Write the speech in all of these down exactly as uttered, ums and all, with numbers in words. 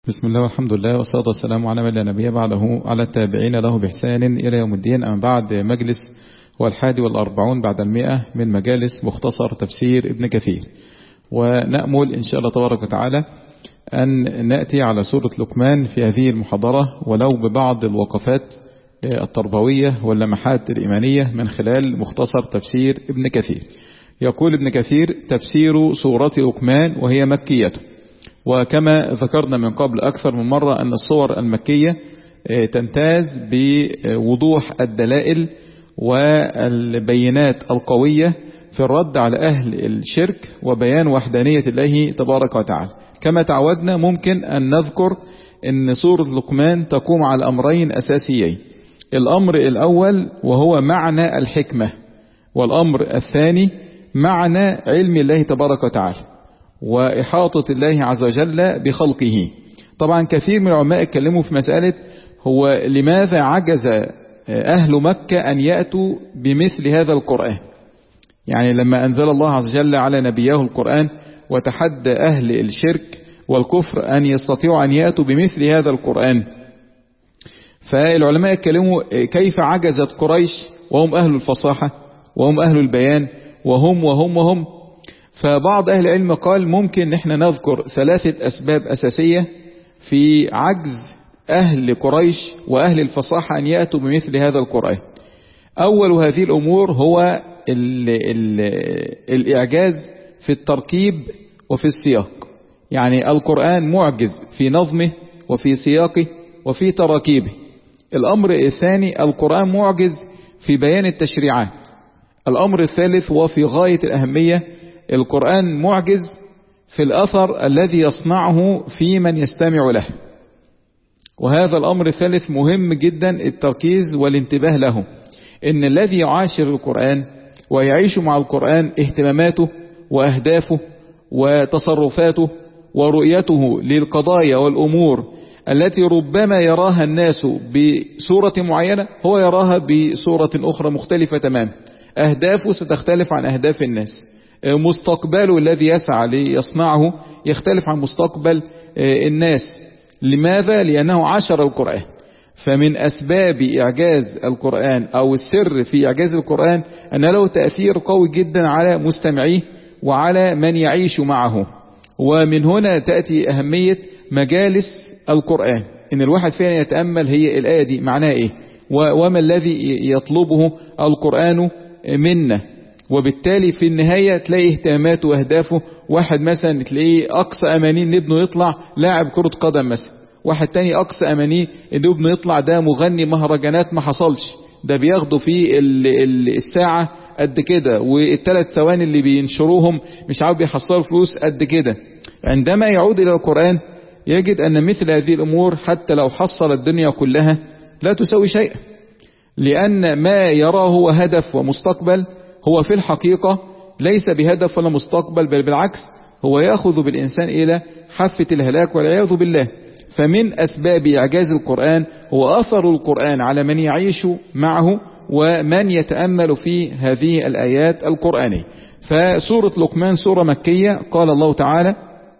بسم الله والحمد لله والصلاة والسلام على من لا نبي بعده على التابعين له بإحسان إلى يوم الدين. أما بعد، مجلس هو الحادي والأربعون بعد المئة من مجالس مختصر تفسير ابن كثير، ونأمل إن شاء الله تبارك وتعالى أن نأتي على سورة لقمان في هذه المحاضرة ولو ببعض الوقفات التربوية واللمحات الإيمانية من خلال مختصر تفسير ابن كثير. يقول ابن كثير: تفسير سورة لقمان وهي مكية. وكما ذكرنا من قبل أكثر من مرة أن الصور المكية تمتاز بوضوح الدلائل والبينات القوية في الرد على أهل الشرك وبيان وحدانية الله تبارك وتعالى. كما تعودنا ممكن أن نذكر أن سورة لقمان تقوم على أمرين أساسيين: الأمر الأول وهو معنى الحكمة، والأمر الثاني معنى علم الله تبارك وتعالى وإحاطة الله عز وجل بخلقه. طبعا كثير من العلماء اتكلموا في مسألة هو لماذا عجز أهل مكة أن يأتوا بمثل هذا القرآن. يعني لما أنزل الله عز وجل على نبيه القرآن وتحدى أهل الشرك والكفر أن يستطيعوا أن يأتوا بمثل هذا القرآن، فالعلماء اتكلموا كيف عجزت قريش وهم أهل الفصاحة وهم أهل البيان وهم وهم وهم فبعض أهل العلم قال ممكن نحن نذكر ثلاثة أسباب أساسية في عجز أهل قريش وأهل الفصاحة أن يأتوا بمثل هذا القرآن. أول هذه الأمور هو ال ال الإعجاز في التركيب وفي السياق. يعني القرآن معجز في نظمه وفي سياقه وفي تراكيبه. الأمر الثاني: القرآن معجز في بيان التشريعات. الأمر الثالث وفي غاية الأهمية: القرآن معجز في الأثر الذي يصنعه في من يستمع له. وهذا الأمر الثالث مهم جدا التركيز والانتباه له، إن الذي يعاشر القرآن ويعيش مع القرآن اهتماماته وأهدافه وتصرفاته ورؤيته للقضايا والأمور التي ربما يراها الناس بصورة معينة هو يراها بصورة أخرى مختلفة تماما. أهدافه ستختلف عن أهداف الناس، مستقبله الذي يسعى ليصنعه يختلف عن مستقبل الناس. لماذا؟ لأنه عاشر القرآن. فمن أسباب إعجاز القرآن أو السر في إعجاز القرآن أن له تأثير قوي جدا على مستمعيه وعلى من يعيش معه. ومن هنا تأتي أهمية مجالس القرآن، إن الواحد فينا يتأمل هي الآية دي معناها إيه وما الذي يطلبه القرآن منا. وبالتالي في النهاية تلاقي اهتماماته واهدافه. واحد مثلا تلاقيه أقصى أمانيه إن ابنه يطلع لاعب كرة قدم مثلا، واحد تاني أقصى أمانيه إن ابنه يطلع ده مغني مهرجانات ما حصلش، ده بياخدوا فيه الساعة قد كده والثلاث ثواني اللي بينشروهم مش عارف بيحصلوا فلوس قد كده. عندما يعود إلى القرآن يجد أن مثل هذه الأمور حتى لو حصل الدنيا كلها لا تسوي شيئا، لأن ما يراه هو هدف ومستقبل هو في الحقيقة ليس بهدف ولا مستقبل، بل بالعكس هو يأخذ بالإنسان إلى حافة الهلاك والعياذ بالله. فمن أسباب إعجاز القرآن هو أثر القرآن على من يعيش معه ومن يتأمل في هذه الآيات القرآنية. فسورة لقمان سورة مكية. قال الله تعالى: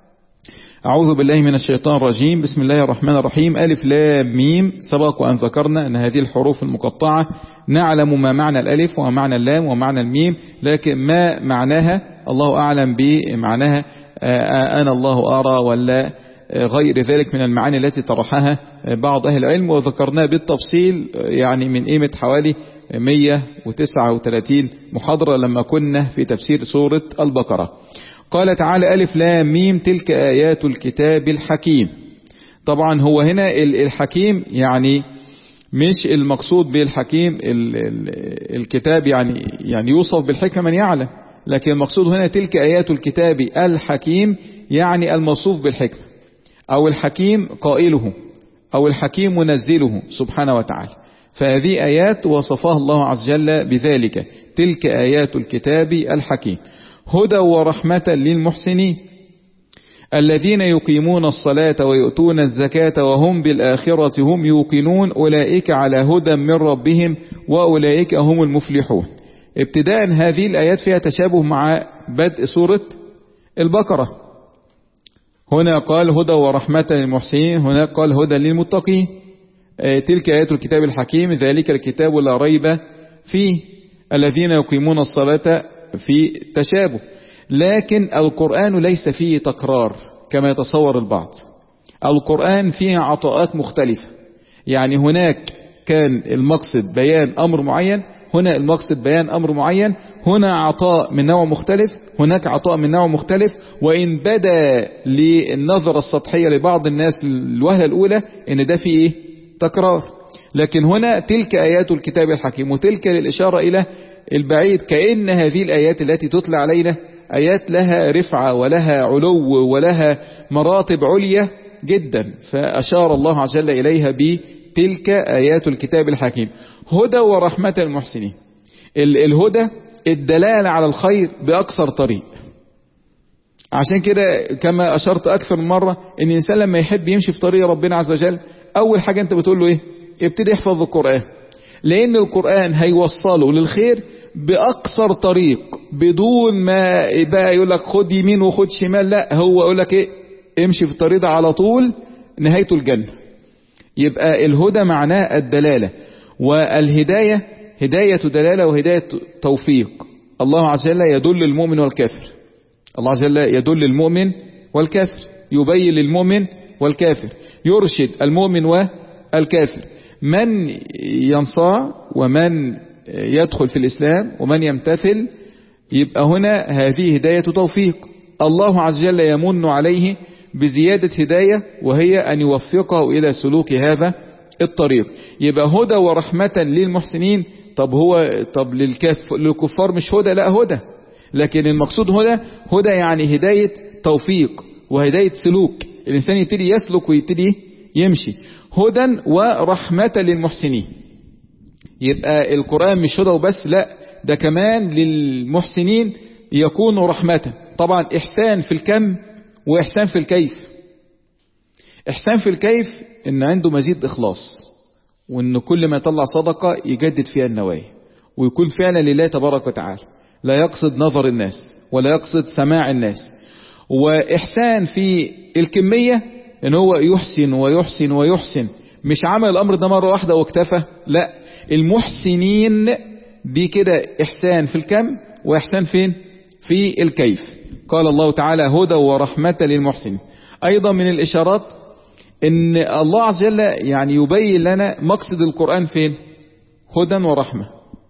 أعوذ بالله من الشيطان الرجيم، بسم الله الرحمن الرحيم، ألف لام ميم. سبق وأن ذكرنا أن هذه الحروف المقطعة نعلم ما معنى الألف وما معنى اللام ومعنى الميم، لكن ما معناها الله أعلم بمعناها. أنا الله أرى ولا غير ذلك من المعاني التي طرحها بعض أهل العلم، وذكرناها بالتفصيل يعني من قيمة حوالي مئة وتسعة وثلاثين محاضرة لما كنا في تفسير سورة البقرة. قال تعالى: ألف لام ميم تلك آيات الكتاب الحكيم. طبعا هو هنا الحكيم يعني مش المقصود بالحكيم الكتاب يعني يعني يوصف بالحكمة من يعلم، لكن المقصود هنا تلك آيات الكتاب الحكيم يعني الموصوف بالحكمة أو الحكيم قائله أو الحكيم منزله سبحانه وتعالى. فهذه آيات وصفها الله عز وجل بذلك: تلك آيات الكتاب الحكيم هدى ورحمة للمحسنين الذين يقيمون الصلاة ويؤتون الزكاة وهم بالآخرة هم يوقنون أولئك على هدى من ربهم وأولئك هم المفلحون. ابتداء هذه الآيات فيها تشابه مع بدء سورة البقرة. هنا قال هدى ورحمة للمحسنين، هنا قال هدى للمتقين. تلك آيات الكتاب الحكيم ذلك الكتاب لا ريب فيه الذين يقيمون الصلاة في تشابه. لكن القرآن ليس فيه تكرار كما يتصور البعض. القرآن فيه عطاءات مختلفة، يعني هناك كان المقصد بيان أمر معين، هنا المقصد بيان أمر معين، هنا عطاء من نوع مختلف، هناك عطاء من نوع مختلف. وإن بدا للنظرة السطحية لبعض الناس الوهلة الأولى إن ده فيه إيه؟ تكرار، لكن هنا تلك آيات الكتاب الحكيم، وتلك للإشارة إلى البعيد، كأن هذه الآيات التي تتلى علينا آيات لها رفعة ولها علو ولها مراتب عليا جدا، فأشار الله عز وجل إليها بتلك آيات الكتاب الحكيم. هدى ورحمة المحسنين. الهدى الدلالة على الخير بأقصر طريق. عشان كده كما أشرت أكثر من مرة إن الإنسان لما يحب يمشي في طريق ربنا عز وجل، أول حاجة أنت بتقول له إيه؟ ابتدي يحفظ القرآن، لأن القرآن هيوصله للخير بأقصر طريق، بدون ما بقى يقول لك خد يمين وخد شمال، لا، هو يقول لك إيه؟ امشي في الطريق ده على طول نهايته الجنة. يبقى الهدى معناه الدلالة، والهداية هداية دلالة وهداية توفيق. الله عز وجل يدل المؤمن والكافر، الله عز وجل يدل المؤمن والكافر، يبين للمؤمن والكافر، يرشد المؤمن والكافر، من ينصاع ومن يدخل في الإسلام ومن يمتثل. يبقى هنا هذه هداية توفيق. الله عز وجل يمن عليه بزيادة هداية، وهي أن يوفقه إلى سلوك هذا الطريق. يبقى هدى ورحمة للمحسنين. طب هو طب للكف للكفار مش هدى، لا هدى، لكن المقصود هدى هدى يعني هداية توفيق وهداية سلوك، الإنسان يبتدي يسلك ويبتدي يمشي. هدى ورحمة للمحسنين. يبقى القرآن مش هدى وبس، لا، ده كمان للمحسنين يكون رحمة. طبعا إحسان في الكم وإحسان في الكيف. إحسان في الكيف إن عنده مزيد إخلاص، وإن كل ما يطلع صدقة يجدد فيها النوايا، ويكون فعلا لله تبارك وتعالى، لا يقصد نظر الناس ولا يقصد سماع الناس. وإحسان في الكمية إن هو يحسن ويحسن ويحسن، مش عمل الأمر ده مرة واحدة واكتفى، لا، المحسنين دي كده إحسان في الكم وإحسان فين؟ في الكيف. قال الله تعالى هدى ورحمة للمحسنين. أيضا من الإشارات إن الله عز وجل يعني يبين لنا مقصد القرآن فين؟ هدى ورحمة.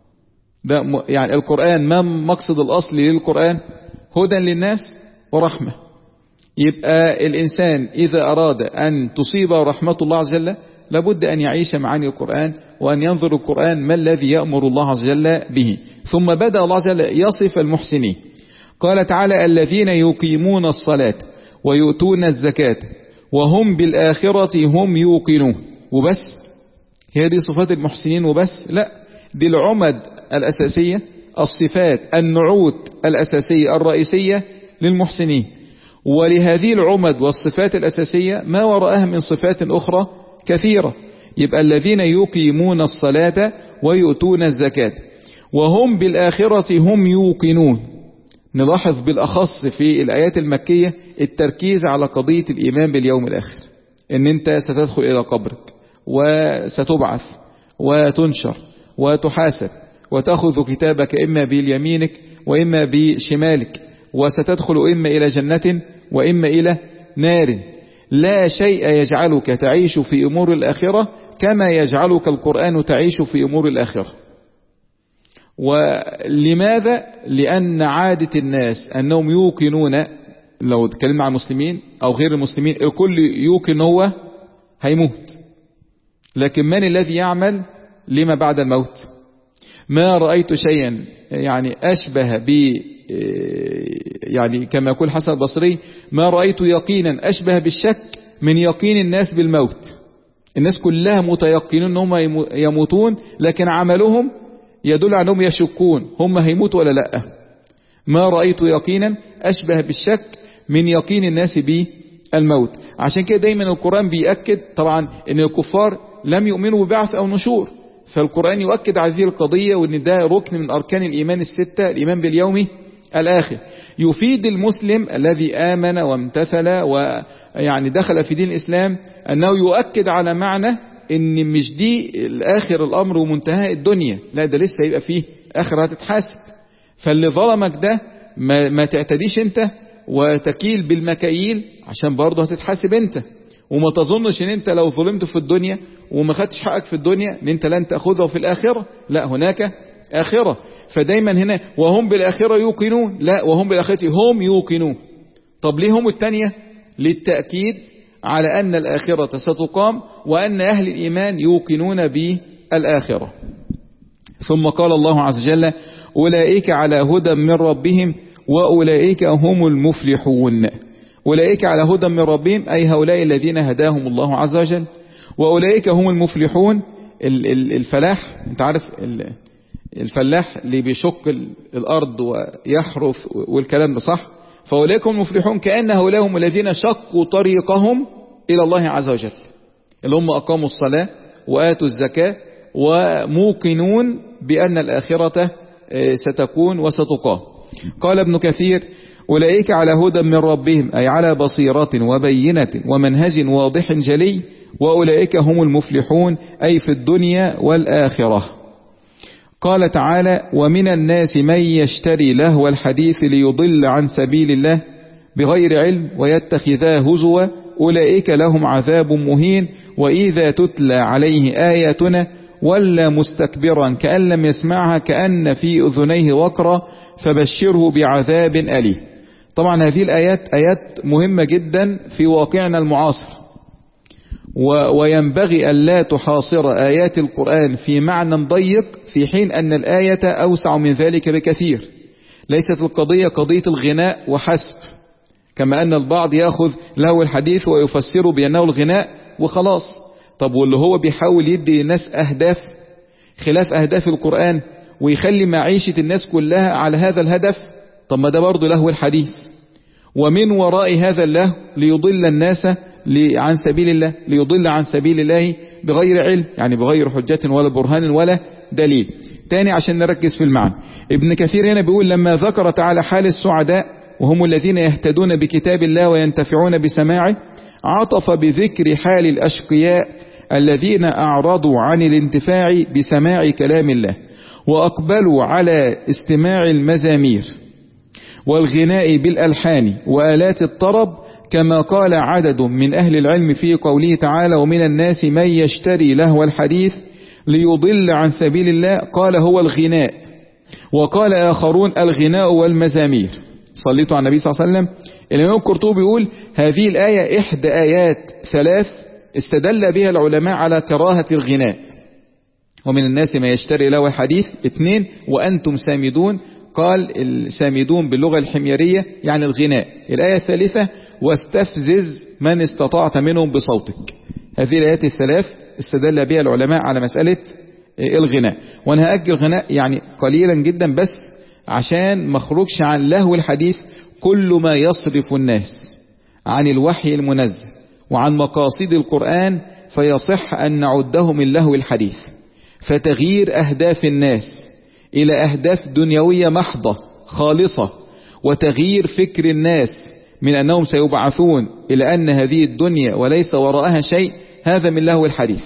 ده يعني القرآن ما مقصد الأصلي للقرآن؟ هدى للناس ورحمة. يبقى الإنسان إذا أراد أن تصيب رحمة الله عز وجل لابد أن يعيش معاني القرآن، وأن ينظر القرآن ما الذي يأمر الله عز وجل به. ثم بدأ الله عز وجل يصف المحسنين. قال تعالى الذين يقيمون الصلاة ويؤتون الزكاة وهم بالآخرة هم يوقنون. وبس؟ هي دي صفات المحسنين وبس؟ لا، دي العمد الأساسية، الصفات النعوت الأساسية الرئيسية للمحسنين. ولهذه العمد والصفات الأساسية ما وراءها من صفات أخرى كثيرة. يبقى الذين يقيمون الصلاة ويؤتون الزكاة وهم بالآخرة هم يوقنون. نلاحظ بالأخص في الآيات المكية التركيز على قضية الإيمان باليوم الآخر، إن أنت ستدخل إلى قبرك وستبعث وتنشر وتحاسب وتأخذ كتابك إما بيمينك وإما بشمالك، وستدخل إما إلى جنة وإما إلى نار. لا شيء يجعلك تعيش في أمور الآخرة كما يجعلك القرآن تعيش في أمور الآخرة. ولماذا؟ لأن عادة الناس أنهم يوقنون، لو تكلمنا عن المسلمين أو غير المسلمين، الكل يوقن هو هيموت، لكن من الذي يعمل لما بعد الموت؟ ما رأيت شيئا يعني أشبه ب يعني كما يقول حسن البصري ما رأيت يقينا أشبه بالشك من يقين الناس بالموت. الناس كلها متيقنون أنهم يموتون، لكن عملهم يدل على أنهم يشكون هم هيموتوا ولا لا. ما رأيت يقينا أشبه بالشك من يقين الناس بالموت. عشان كده دايما القرآن بيأكد طبعا أن الكفار لم يؤمنوا ببعث أو نشور، فالقرآن يؤكد هذه القضية، وأن ده ركن من أركان الإيمان الستة، الإيمان باليوم الآخر. يفيد المسلم الذي آمن وامتثل ويعني دخل في دين الإسلام أنه يؤكد على معنى ان مش دي الاخر الامر ومنتهى الدنيا، لا ده لسه يبقى فيه اخر هتتحاسب. فاللي ظلمك ده ما, ما تعتديش انت وتكيل بالمكاييل عشان برضه هتتحاسب انت. وما تظنش ان انت لو ظلمت في الدنيا وما خدتش حقك في الدنيا ان انت لن تأخذه في الاخرة، لا هناك اخرة. فدايما هنا وهم بالاخرة يوقنون، لا وهم بالاخرة هم يوقنون. طب ليه هم التانية؟ للتأكيد على أن الآخرة ستقام وأن أهل الإيمان يوقنون بالآخرة. ثم قال الله عز وجل أولئك على هدى من ربهم وأولئك هم المفلحون. أولئك على هدى من ربهم أي هؤلاء الذين هداهم الله عز وجل، وأولئك هم المفلحون. الفلاح انت عارف الفلاح اللي بيشق الأرض ويحرث والكلام ده صح؟ فأولئك هم المفلحون كأن هؤلاء هم الذين شقوا طريقهم إلى الله عز وجل، اللي هم أقاموا الصلاة وآتوا الزكاة وموقنون بأن الآخرة ستكون وستقام. قال ابن كثير أولئك على هدى من ربهم أي على بصيرة وبينة ومنهج واضح جلي، وأولئك هم المفلحون أي في الدنيا والآخرة. قال تعالى ومن الناس من يشتري لهو الحديث ليضل عن سبيل الله بغير علم ويتخذها هزوا أولئك لهم عذاب مهين وإذا تتلى عليه آياتنا ولا مستكبرا كأن لم يسمعها كأن في أذنيه وقرا فبشره بعذاب أليم. طبعا هذه الآيات آيات مهمة جدا في واقعنا المعاصر، وينبغي أن لا تحاصر آيات القرآن في معنى ضيق في حين أن الآية أوسع من ذلك بكثير. ليست القضية قضية الغناء وحسب، كما أن البعض يأخذ له الحديث ويفسره بأنه الغناء وخلاص. طب واللي هو بيحاول يدي الناس أهداف خلاف أهداف القرآن ويخلي معيشة الناس كلها على هذا الهدف، طب ما ده برضه له الحديث. ومن وراء هذا الله ليضل الناس عن سبيل الله، ليضل عن سبيل الله بغير علم، يعني بغير حجة ولا برهان ولا دليل. تاني عشان نركز في المعنى، ابن كثير هنا بيقول لما ذكر تعالى حال السعداء وهم الذين يهتدون بكتاب الله وينتفعون بسماعه، عطف بذكر حال الأشقياء الذين أعرضوا عن الانتفاع بسماع كلام الله وأقبلوا على استماع المزامير والغناء بالألحان وآلات الطرب، كما قال عدد من أهل العلم في قوله تعالى ومن الناس من يشتري لهو الحديث ليضل عن سبيل الله، قال هو الغناء، وقال آخرون الغناء والمزامير. صليتوا على النبي صلى الله عليه وسلم. الإمام القرطبي بيقول هذه الآية إحدى آيات ثلاث استدل بها العلماء على كراهة الغناء. ومن الناس ما يشتري له الحديث. اثنين وأنتم سامدون، قال السامدون باللغة الحميرية يعني الغناء. الآية الثالثة واستفزز من استطعت منهم بصوتك. هذه الآيات الثلاث استدل بها العلماء على مسألة الغناء. وانا هأجل الغناء يعني قليلا جدا بس عشان ما اخرجش عن لهو الحديث. كل ما يصرف الناس عن الوحي المنزل وعن مقاصد القرآن فيصح أن نعده من لهو الحديث. فتغيير أهداف الناس إلى أهداف دنيوية محضة خالصة، وتغيير فكر الناس من أنهم سيبعثون إلى أن هذه الدنيا وليس وراءها شيء، هذا من لهو الحديث.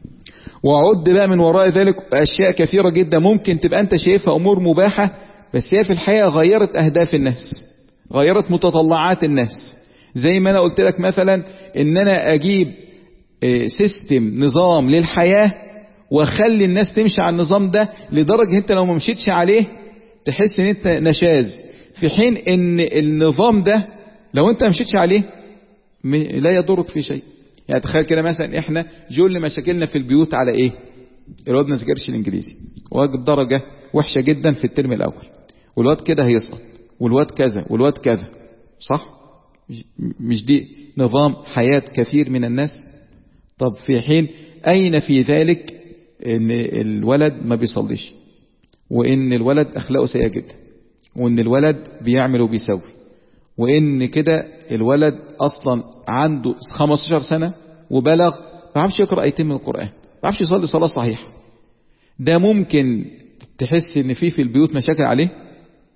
وعد بقى من وراء ذلك أشياء كثيرة جدا ممكن تبقى أنت شايفها أمور مباحة، بس هي في الحقيقة غيرت أهداف الناس، غيرت متطلعات الناس. زي ما أنا قلت لك مثلا إن أنا أجيب سيستم نظام للحياة وخلي الناس تمشي على النظام ده لدرجة انت لو ما مشيتش عليه تحس ان انت نشاز، في حين ان النظام ده لو انت ما مشيتش عليه لا يضرك في شيء. يعني تخيل كده مثلا احنا جل مشاكلنا في البيوت على ايه؟ الواد ما ذاكرش الانجليزي واجد درجة وحشة جدا في الترم الاول، والواد كده هيسقط، والواد كذا والواد كذا، صح؟ مش دي نظام حياة كثير من الناس؟ طب في حين اين في ذلك ان الولد ما بيصليش، وان الولد اخلاقه سيئة جدا، وان الولد بيعمل وبيسوي، وان كده الولد اصلا عنده خمستاشر سنة وبلغ ما بيعرفش يقرأ ايتين من القرآن، ما بيعرفش يصلي صلاة صحيحة. ده ممكن تحس ان فيه في البيوت مشاكل عليه.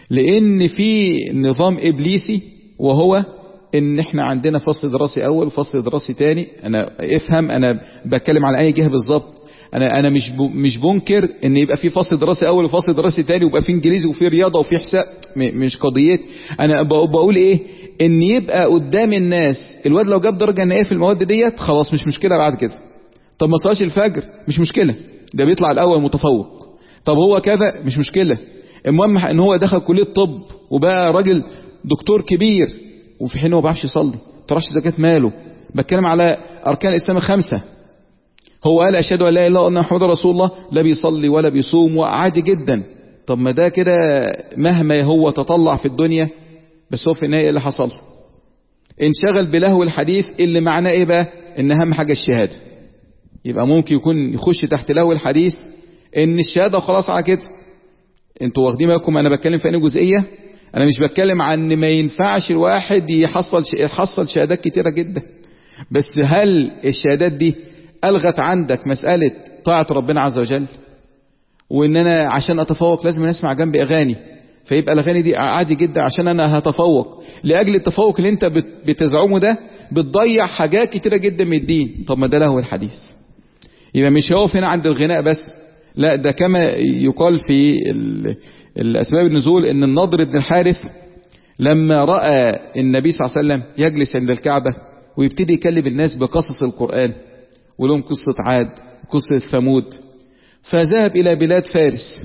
لان في نظام ابليسي، وهو ان احنا عندنا فصل دراسي اول وفصل دراسي تاني. انا افهم انا بتكلم على اي جهة بالظبط. انا انا مش مش بنكر ان يبقى في فصل دراسي اول وفصل دراسي تاني ويبقى في انجليزي وفي رياضة وفي حساب، مش قضية. انا بقول ايه، ان يبقى قدام الناس الواد لو جاب درجة نهائية في المواد ديت خلاص مش مشكلة بعد كده. طب ما صلاش الفجر مش مشكلة، ده بيطلع الاول متفوق. طب هو كذا مش مشكلة، المهم ان هو دخل كلية طب وبقى راجل دكتور كبير، وفي حين هو ما بيعرفش يصلي، ما طرحش زكاة ماله. بتكلم على اركان الاسلام خمسة، هو قال اشهد ان لا اله الا الله محمد رسول الله، لا بيصلي ولا بيصوم وعادي جدا. طب ما ده كده مهما هو تطلع في الدنيا، بس هو في النهاية اللي حصل انشغل بلهو الحديث، اللي معناه ايه بقى؟ ان اهم حاجة الشهادة. يبقى ممكن يكون يخش تحت لهو الحديث ان الشهادة خلاص على كده. انتوا واخدين بالكم انا بتكلم في انهي جزئية؟ انا مش بتكلم عن ان ما ينفعش الواحد يحصل يحصل شهادات كتيرة جدا، بس هل الشهادات دي الغت عندك مسألة طاعة ربنا عز وجل؟ وان انا عشان اتفوق لازم اسمع جنبي اغاني، فيبقى الاغاني دي عادي جدا عشان انا هتفوق. لاجل التفوق اللي انت بتزعمه ده بتضيع حاجات كتيرة جدا من الدين. طب ما ده لهو الحديث. يبقى مش هيقف هنا عند الغناء بس، لا ده كما يقال في الاسباب النزول ان النضر بن الحارث لما رأى النبي صلى الله عليه وسلم يجلس عند الكعبة ويبتدي يكلم الناس بقصص القرآن، ولهم قصة عاد قصة ثمود، فذهب إلى بلاد فارس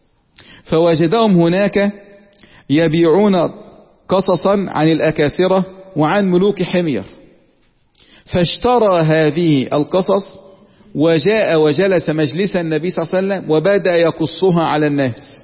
فوجدهم هناك يبيعون قصصا عن الأكاسرة وعن ملوك حمير، فاشترى هذه القصص وجاء وجلس مجلس النبي صلى الله عليه وسلم وبدأ يقصها على الناس.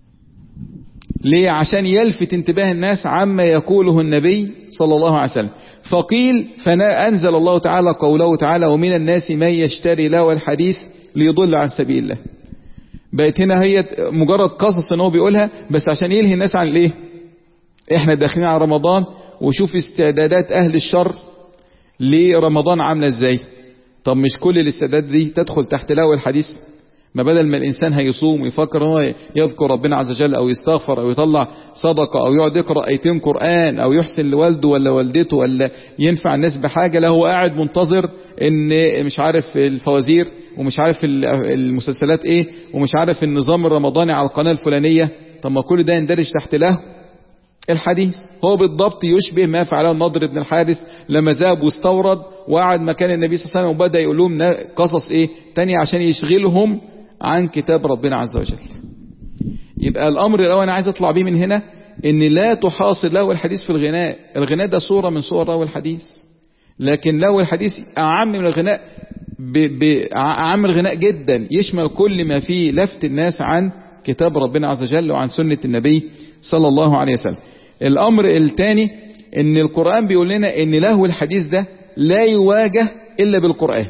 ليه؟ عشان يلفت انتباه الناس عما يقوله النبي صلى الله عليه وسلم. فقيل فأنزل الله تعالى قوله تعالى ومن الناس من يشتري لهو الحديث ليضل عن سبيل الله. بقت هنا هي مجرد قصص ان هو بيقولها بس عشان يلهي الناس عن الايه؟ احنا داخلين على رمضان وشوف استعدادات اهل الشر لرمضان عامله ازاي. طب مش كل الاستعدادات دي تدخل تحت لهو الحديث؟ ما بدل ما الانسان هيصوم ويفكر هو يذكر ربنا عز وجل او يستغفر او يطلع صدقه او يقعد يقرا ايتين قران او يحسن لوالده ولا والدته ولا ينفع الناس بحاجه، لا هو قاعد منتظر ان مش عارف الفوازير ومش عارف المسلسلات ايه ومش عارف النظام الرمضاني على القناه الفلانيه. طب ما كل ده يندرج تحت له الحديث. هو بالضبط يشبه ما فعله النضر بن الحارث لما ذهب واستورد وقعد مكان النبي صلى الله عليه وسلم وبدأ يقول لهم قصص ايه تانية عشان يشغلهم عن كتاب ربنا عز وجل. يبقى الامر الاول انا عايز اطلع بيه من هنا ان لا تحاصر لهو الحديث في الغناء. الغناء ده صورة من صور لهو الحديث، لكن لهو الحديث اعم من الغناء، اعم الغناء جدا، يشمل كل ما فيه لفت الناس عن كتاب ربنا عز وجل وعن سنة النبي صلى الله عليه وسلم. الامر الثاني ان القرآن بيقول لنا ان لهو الحديث ده لا يواجه الا بالقرآن.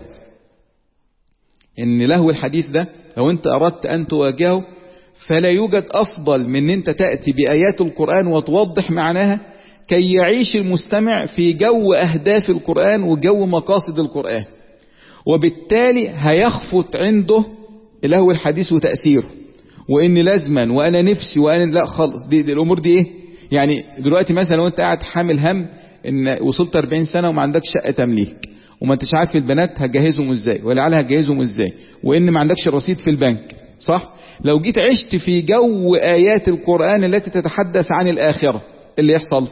ان لهو الحديث ده لو انت اردت ان تواجهه فلا يوجد افضل من ان انت تأتي بآيات القرآن وتوضح معناها كي يعيش المستمع في جو اهداف القرآن وجو مقاصد القرآن، وبالتالي هيخفت عنده لهو الحديث وتأثيره، وان لازما وانا نفسي وانا لا خالص. دي, دي الامور دي ايه يعني؟ دلوقتي مثلا لو انت قاعد حامل هم ان وصلت أربعين سنة وما عندكش شقة تمليك وما انتش عارف البنات هتجهزهم ازاي ولا على هتجهزهم ازاي، وان ما عندكش رصيد في البنك، صح؟ لو جيت عشت في جو آيات القرآن التي تتحدث عن الآخرة اللي يحصل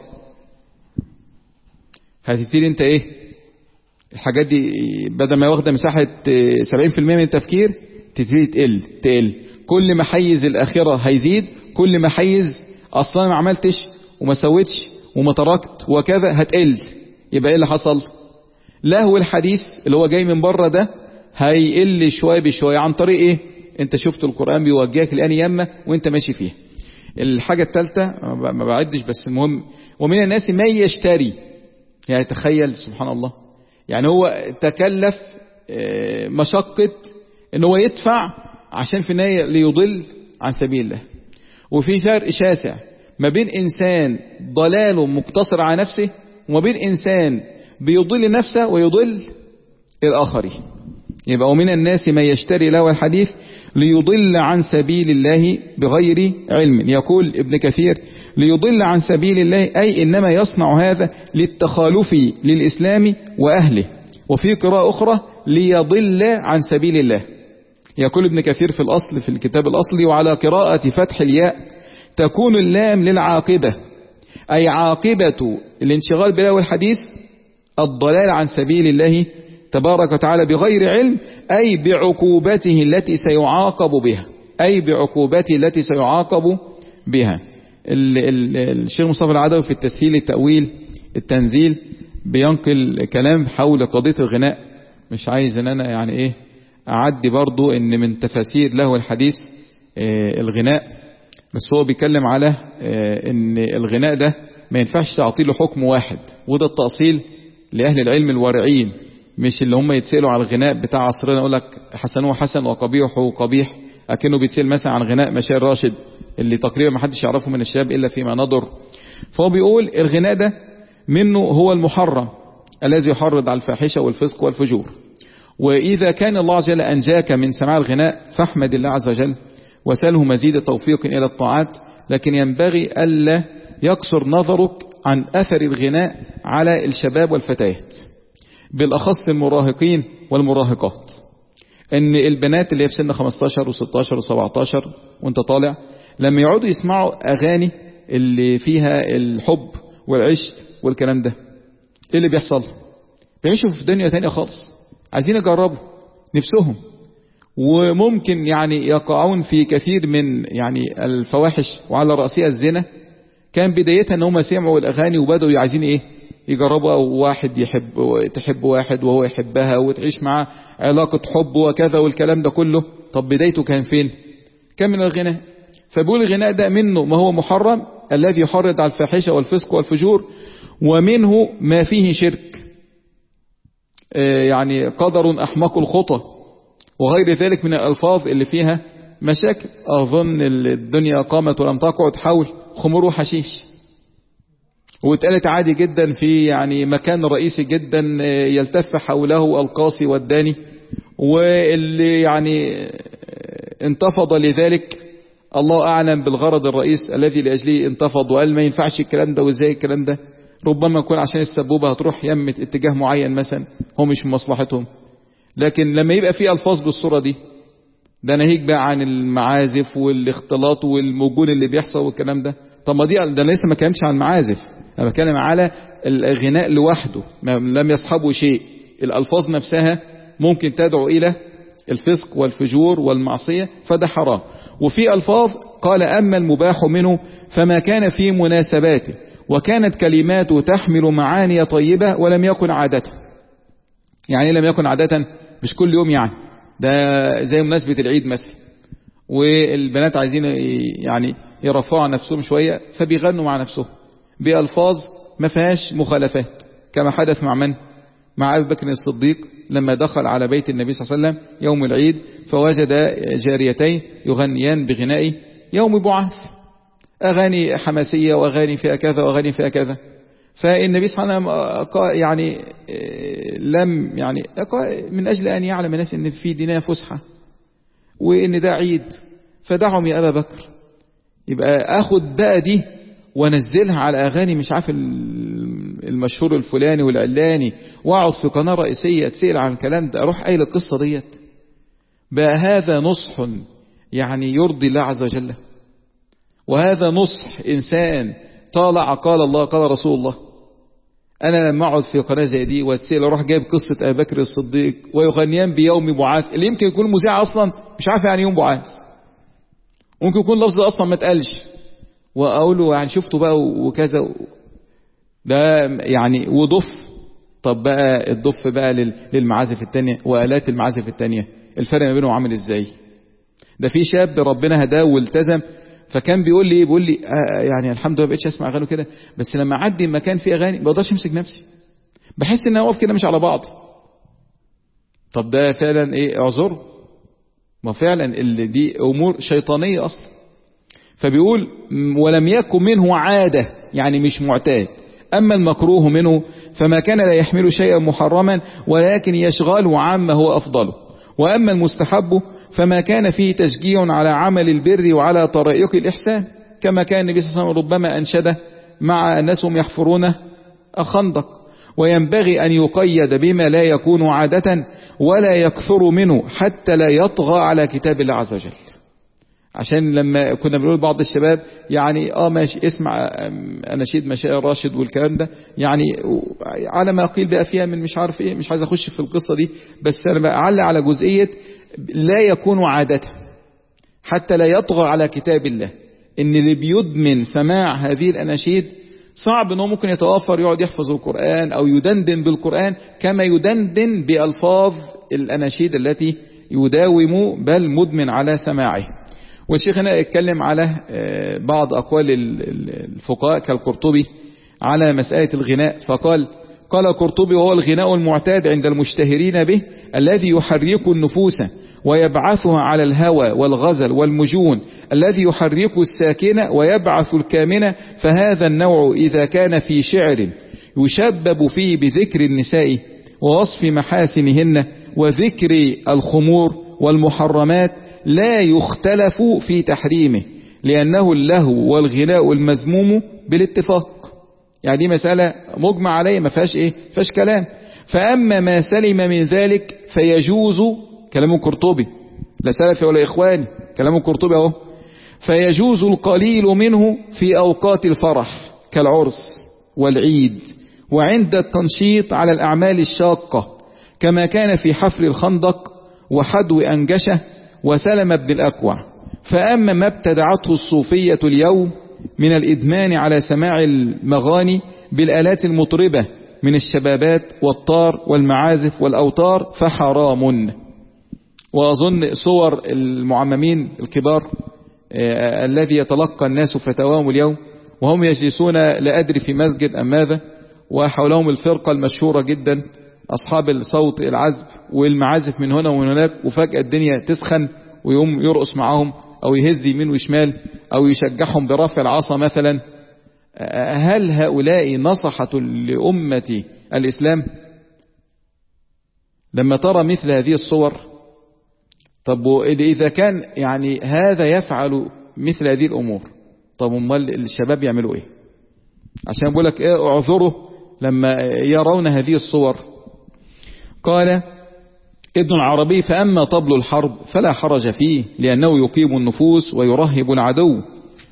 هتبتدي انت ايه الحاجات دي بدل ما واخده مساحة سبعين في المية من التفكير تبتدي تقل تقل. كل ما حيز الآخرة هيزيد، كل ما حيز اصلا ما عملتش وما سويتش وما تركت وكذا هتقل. يبقى ايه اللي حصل؟ لهو الحديث اللي هو جاي من بره ده هيقل شوية بشوية عن طريق ايه؟ انت شفت القرآن بيوجهك الآن يمه وانت ماشي فيه. الحاجة الثالثة ما بعدش بس المهم ومن الناس ما يشتري. يعني تخيل سبحان الله، يعني هو تكلف مشقة ان هو يدفع عشان في النهاية ليضل عن سبيل الله. وفي فرق شاسع ما بين انسان ضلاله مقتصر على نفسه وما بين انسان بيضل نفسه ويضل الاخرين. يبقى ومن الناس من يشتري له الحديث ليضل عن سبيل الله بغير علم. يقول ابن كثير ليضل عن سبيل الله أي إنما يصنع هذا للتخالف للإسلام وأهله. وفي قراءة أخرى ليضل عن سبيل الله. يقول ابن كثير في الأصل في الكتاب الأصلي وعلى قراءة فتح الياء تكون اللام للعاقبة أي عاقبة الانشغال بله الحديث الضلال عن سبيل الله تبارك وتعالى بغير علم أي بعقوبته التي سيعاقب بها أي بعقوبته التي سيعاقب بها. الشيخ مصطفى العدوي في التسهيل التأويل التنزيل بينقل كلام حول قضية الغناء. مش عايز ان انا يعني ايه اعدي برضو ان من تفاسير له الحديث اه الغناء، بس هو بيتكلم على اه ان الغناء ده ما ينفعش تعطيله حكم واحد، وده التأصيل لأهل العلم الوارعين، مش اللي هم يتسألوا على الغناء بتاع عصرنا يقول لك حسنه حسن وقبيحه قبيح، اكنه بيتسأل مثلا عن غناء مشاير راشد اللي تقريبا ما حدش يعرفه من الشباب الا فيما نضر. فهو بيقول الغناء ده منه هو المحرم الذي يحرض على الفاحشة والفسق والفجور. وإذا كان الله عز وجل أنجاك من سماع الغناء فاحمد الله عز وجل وسأله مزيد توفيق إلى الطاعات، لكن ينبغي ألا يقصر نظرك عن أثر الغناء على الشباب والفتيات بالأخص المراهقين والمراهقات. ان البنات اللي في سن خمستاشر وستاشر وسبعتاشر وانت طالع لما يقعدوا يسمعوا اغاني اللي فيها الحب والعشق والكلام ده ايه اللي بيحصل؟ بيعيشوا في دنيا تانية خالص، عايزين يجربوا نفسهم، وممكن يعني يقعون في كثير من يعني الفواحش وعلى رأسها الزنا. كان بدايتها ان هم سمعوا الاغاني وبدأوا عايزين ايه يجربوا، واحد يحب تحب واحد وهو يحبها وتعيش معاه علاقة حب وكذا والكلام ده كله. طب بدايته كان فين؟ كان من الغناء. فبقول الغناء ده منه ما هو محرم الذي يحرض على الفاحشة والفسق والفجور، ومنه ما فيه شرك يعني قدر أحمق الخطى وغير ذلك من الألفاظ اللي فيها مشاكل. أظن الدنيا قامت ولم تقعد حول خمور وحشيش، واتقالت عادي جدا في يعني مكان رئيسي جدا يلتف حوله القاصي والداني، واللي يعني انتفض لذلك الله أعلم بالغرض الرئيس الذي لأجله انتفض، وقال ما ينفعش الكلام ده وازاي الكلام ده. ربما يكون عشان السبوبة هتروح يمة اتجاه معين مثلا هو مش من مصلحتهم. لكن لما يبقى فيه ألفاظ بالصورة دي، ده ناهيك بقى عن المعازف والاختلاط والموجون اللي بيحصل والكلام ده. طب ما دي ده لسه ما كلمش عن معازف، أنا بتكلم على الغناء لوحده لم يصحبه شيء. الألفاظ نفسها ممكن تدعو إلى الفسق والفجور والمعصية، فده حرام. وفي ألفاظ قال أما المباح منه فما كان في مناسباته وكانت كلماته تحمل معاني طيبة ولم يكن عادة. يعني لم يكن عادة مش كل يوم، يعني ده زي مناسبة العيد مثلا، والبنات عايزين يعني يرفعوا عن نفسهم شوية فبيغنوا مع نفسهم بألفاظ ما فيهاش مخالفات، كما حدث مع من؟ مع أبي بكر الصديق لما دخل على بيت النبي صلى الله عليه وسلم يوم العيد فوجد جاريتين يغنيان بغناء يوم بعث، أغاني حماسية وأغاني فيها كذا وأغاني فيها كذا. فالنبي صلى الله عليه وسلم يعني لم يعني من أجل أن يعلم الناس أن في ديننا فسحة وأن ده عيد، فدعهم يا أبا بكر يبقى أخد بقى دي ونزلها على أغاني مش عارف المشهور الفلاني والعلاني، واقعد في قناة رئيسية تسأل عن الكلام ده، أروح قايل القصة ديت بقى. هذا نصح يعني يرضي الله عز وجل، وهذا نصح إنسان طالع قال الله قال رسول الله. أنا لما أقعد في قناة زي دي واتسأل أروح جايب قصة أبي بكر الصديق ويغنيان بيوم بعاث، اللي يمكن يكون مذيع أصلا مش عارف يعني يوم بعاث، ممكن يكون لفظ أصلا ما اتقالش، وأقوله يعني شفته بقى وكذا ده يعني وضف. طب بقى الضف بقى للمعازف التانية وآلات المعازف التانية الفرق ما بينهم عامل ازاي؟ ده في شاب ربنا هداه والتزم، فكان بيقول لي بيقول لي آه يعني الحمد لله ما بقتش اسمع اغاني كده، بس لما اعدي مكان فيه اغاني ما بقدرش امسك نفسي، بحس ان انا واقف كده مش على بعض. طب ده فعلا ايه اعذره؟ ما فعلا اللي دي امور شيطانيه اصلا. فبيقول ولم يكن منه عاده يعني مش معتاد. اما المكروه منه فما كان لا يحمل شيئا محرما ولكن يشغله عما هو افضله، وأما المستحب فما كان فيه تشجيع على عمل البر وعلى طرائق الإحسان، كما كان النبي صلى الله عليه وسلم ربما أنشده مع أنهم يحفرون الخندق. وينبغي أن يقيد بما لا يكون عادة ولا يكثر منه حتى لا يطغى على كتاب الله عز وجل. عشان لما كنا بنقول بعض الشباب يعني اه ماشي اسمع اناشيد مشايخ راشد والكلام ده، يعني على ما قيل بقى فيها من مش عارف ايه، مش عايز اخش في القصة دي، بس انا بعلق على جزئية لا يكون عادة حتى لا يطغى على كتاب الله. ان اللي بيدمن سماع هذه الاناشيد صعب انه ممكن يتوفر يقعد يحفظ القرآن او يدندن بالقرآن كما يدندن بألفاظ الاناشيد التي يداوم بل مدمن على سماعه. والشيخ هنا اتكلم على بعض أقوال الفقهاء كالقرطبي على مسألة الغناء، فقال قال القرطبي: وهو الغناء المعتاد عند المشتهرين به الذي يحرك النفوس ويبعثها على الهوى والغزل والمجون، الذي يحرك الساكنة ويبعث الكامنة، فهذا النوع إذا كان في شعر يشبب فيه بذكر النساء ووصف محاسنهن وذكر الخمور والمحرمات لا يختلف في تحريمه، لأنه اللهو والغناء المذموم بالاتفاق. يعني دي مسألة مجمع عليه ما فيهاش ايه فيهاش كلام. فأما ما سلم من ذلك فيجوز، كلام القرطبي لا سلفي ولا إخواني، كلام القرطبي اهو، فيجوز القليل منه في أوقات الفرح كالعرس والعيد وعند التنشيط على الأعمال الشاقة، كما كان في حفل الخندق وحدو أنجشة وسلم بن الأكوع. فأما ما ابتدعته الصوفية اليوم من الإدمان على سماع المغاني بالآلات المطربة من الشبابات والطار والمعازف والأوتار فحرام. وأظن صور المعممين الكبار آه الذي يتلقى الناس فتواهم اليوم وهم يجلسون لا أدري في مسجد أم ماذا، وحولهم الفرقة المشهورة جدا أصحاب الصوت العزف والمعازف من هنا ومن هناك، وفجأة الدنيا تسخن ويقوم يرقص معهم أو يهز يمين وشمال أو يشجعهم برفع العصا مثلا. هل هؤلاء نصحة لأمة الإسلام لما ترى مثل هذه الصور؟ طب إذا كان يعني هذا يفعل مثل هذه الأمور، طب امال الشباب يعملوا إيه؟ عشان بقول لك إيه، اعذروا لما يرون هذه الصور. قال ابن العربي: فأما طبل الحرب فلا حرج فيه لأنه يقيم النفوس ويرهب العدو.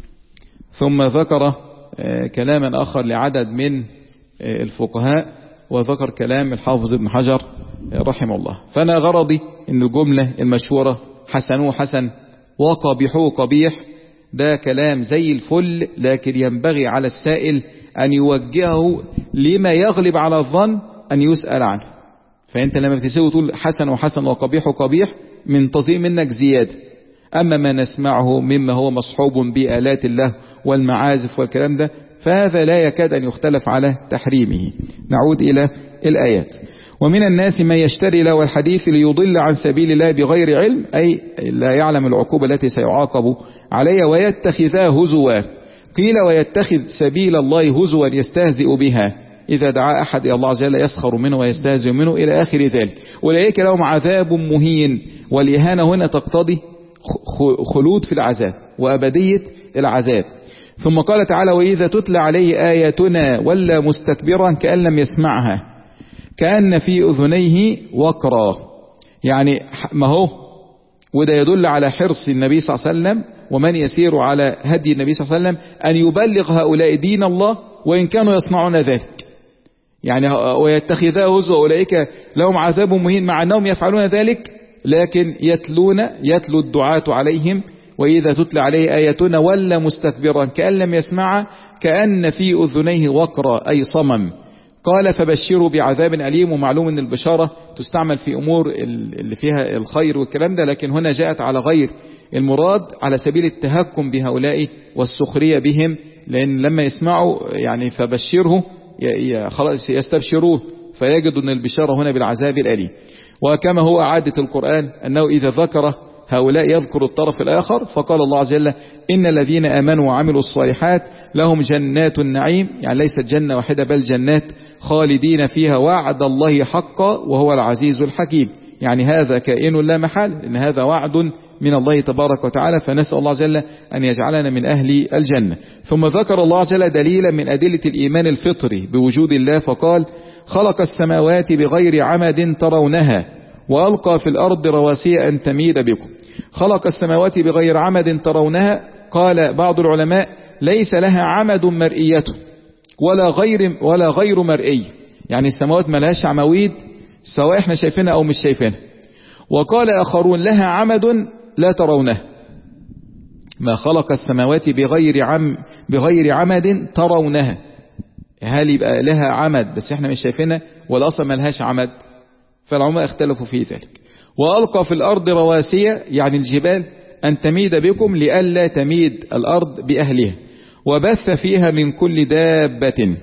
ثم ذكر كلاما آخر لعدد من الفقهاء، وذكر كلام الحافظ ابن حجر رحمه الله. فأنا غرضي ان الجملة المشهورة حسنوه حسن وقبيحوه قبيح ده كلام زي الفل، لكن ينبغي على السائل أن يوجهه لما يغلب على الظن أن يسأل عنه. فأنت لما بتسوي تقول حسن وحسن وقبيح وقبيح منتظر منك زيادة. أما ما نسمعه مما هو مصحوب بآلات الله والمعازف والكلام ده فهذا لا يكاد أن يختلف على تحريمه. نعود إلى الآيات. ومن الناس من يشتري له الحديث ليضل عن سبيل الله بغير علم، أي لا يعلم العقوبة التي سيعاقب عليها، ويتخذها هزوا. قيل ويتخذ سبيل الله هزوا يستهزئ بها إذا دعا أحد إلى الله عز وجل يسخر منه ويستهزئ منه إلى آخر ذلك. أولئك لهم عذاب مهين، والإهانة هنا تقتضي خلود في العذاب وأبدية العذاب. ثم قال تعالى: وإذا تتلى عليه آياتنا ولا مستكبرا كأن لم يسمعها كأن في أذنيه وقرا. يعني ما هو وده يدل على حرص النبي صلى الله عليه وسلم ومن يسير على هدي النبي صلى الله عليه وسلم أن يبلغ هؤلاء دين الله وإن كانوا يصنعون ذلك. يعني ويتخذها هزوا أولئك لهم عذاب مهين، مع أنهم يفعلون ذلك لكن يتلون يتلو الدعاة عليهم. وإذا تتلى عليه آياتنا ولا مستكبرا كأن لم يسمع كأن في أذنيه وقرا أي صمم. قال: فبشروا بعذاب أليم. ومعلوم أن البشارة تستعمل في أمور اللي فيها الخير والكلام ده، لكن هنا جاءت على غير المراد على سبيل التهكم بهؤلاء والسخرية بهم، لأن لما يسمعوا يعني فبشره خلاص يستبشروه فيجدوا أن البشارة هنا بالعذاب الأليم. وكما هو عادة القرآن أنه إذا ذكر هؤلاء يذكر الطرف الآخر، فقال الله عز وجل: إن الذين آمنوا وعملوا الصالحات لهم جنات النعيم، يعني ليست جنة واحدة بل جنات خالدين فيها وعد الله حقا وهو العزيز الحكيم. يعني هذا كائن لا محال، إن هذا وعد من الله تبارك وتعالى، فنسأل الله جل أن يجعلنا من أهل الجنة. ثم ذكر الله جل دليلا من أدلة الإيمان الفطري بوجود الله، فقال: خلق السماوات بغير عمد ترونها وألقى في الأرض رواسي أن تميد بكم. خلق السماوات بغير عمد ترونها، قال بعض العلماء: ليس لها عمد مرئيته ولا غير ولا غير مرئي، يعني السماوات ما لهاش عواميد سواء احنا شايفينها أو مش شايفينها. وقال آخرون: لها عمد لا ترونه. ما خلق السماوات بغير عم بغير عمد ترونها، هل يبقى لها عمد بس احنا مش شايفينها، ولا اصلا ما لهاش عمد؟ فالعلماء اختلفوا في ذلك. وألقى في الأرض رواسي، يعني الجبال، أن تميد بكم لئلا تميد الأرض بأهلها، وبث فيها من كل دابة،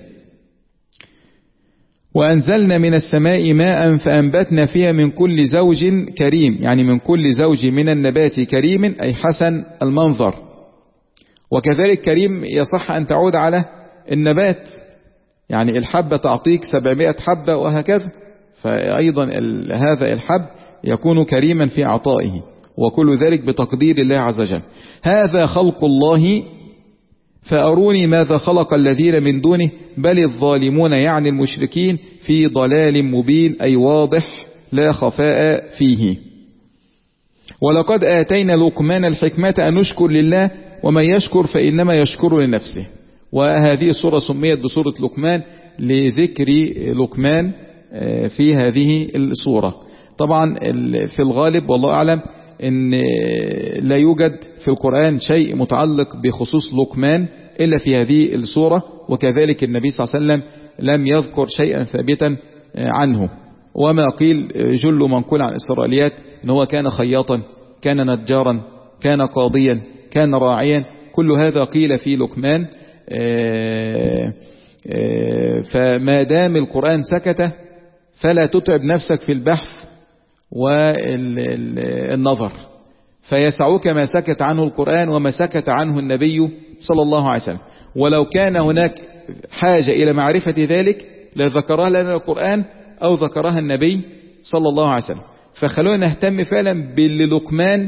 وأنزلنا من السماء ماء فأنبتنا فيها من كل زوج كريم، يعني من كل زوج من النبات كريم أي حسن المنظر. وكذلك كريم يصح أن تعود على النبات، يعني الحبة تعطيك سبعمائة حبة وهكذا، فأيضا هذا الحب يكون كريما في عطائه، وكل ذلك بتقدير الله عز وجل. هذا خلق الله فأروني ماذا خلق الذين من دونه بل الظالمون، يعني المشركين، في ضلال مبين أي واضح لا خفاء فيه. ولقد آتينا لقمان الحكمة أن نشكر لله ومن يشكر فإنما يشكر لنفسه. وهذه السورة سميت بسورة لقمان لذكر لقمان في هذه السورة. طبعا في الغالب والله أعلم إن لا يوجد في القرآن شيء متعلق بخصوص لقمان إلا في هذه السورة، وكذلك النبي صلى الله عليه وسلم لم يذكر شيئا ثابتا عنه. وما قيل جل منقول عن الإسرائيليات إن هو كان خياطا، كان نجارا، كان قاضيا، كان راعيا، كل هذا قيل في لقمان. فما دام القرآن سكت فلا تتعب نفسك في البحث والنظر، فيسعوك ما سكت عنه القرآن وما سكت عنه النبي صلى الله عليه وسلم. ولو كان هناك حاجة إلى معرفة ذلك لذكرها لنا القرآن أو ذكرها النبي صلى الله عليه وسلم. فخلونا نهتم فعلا باللقمان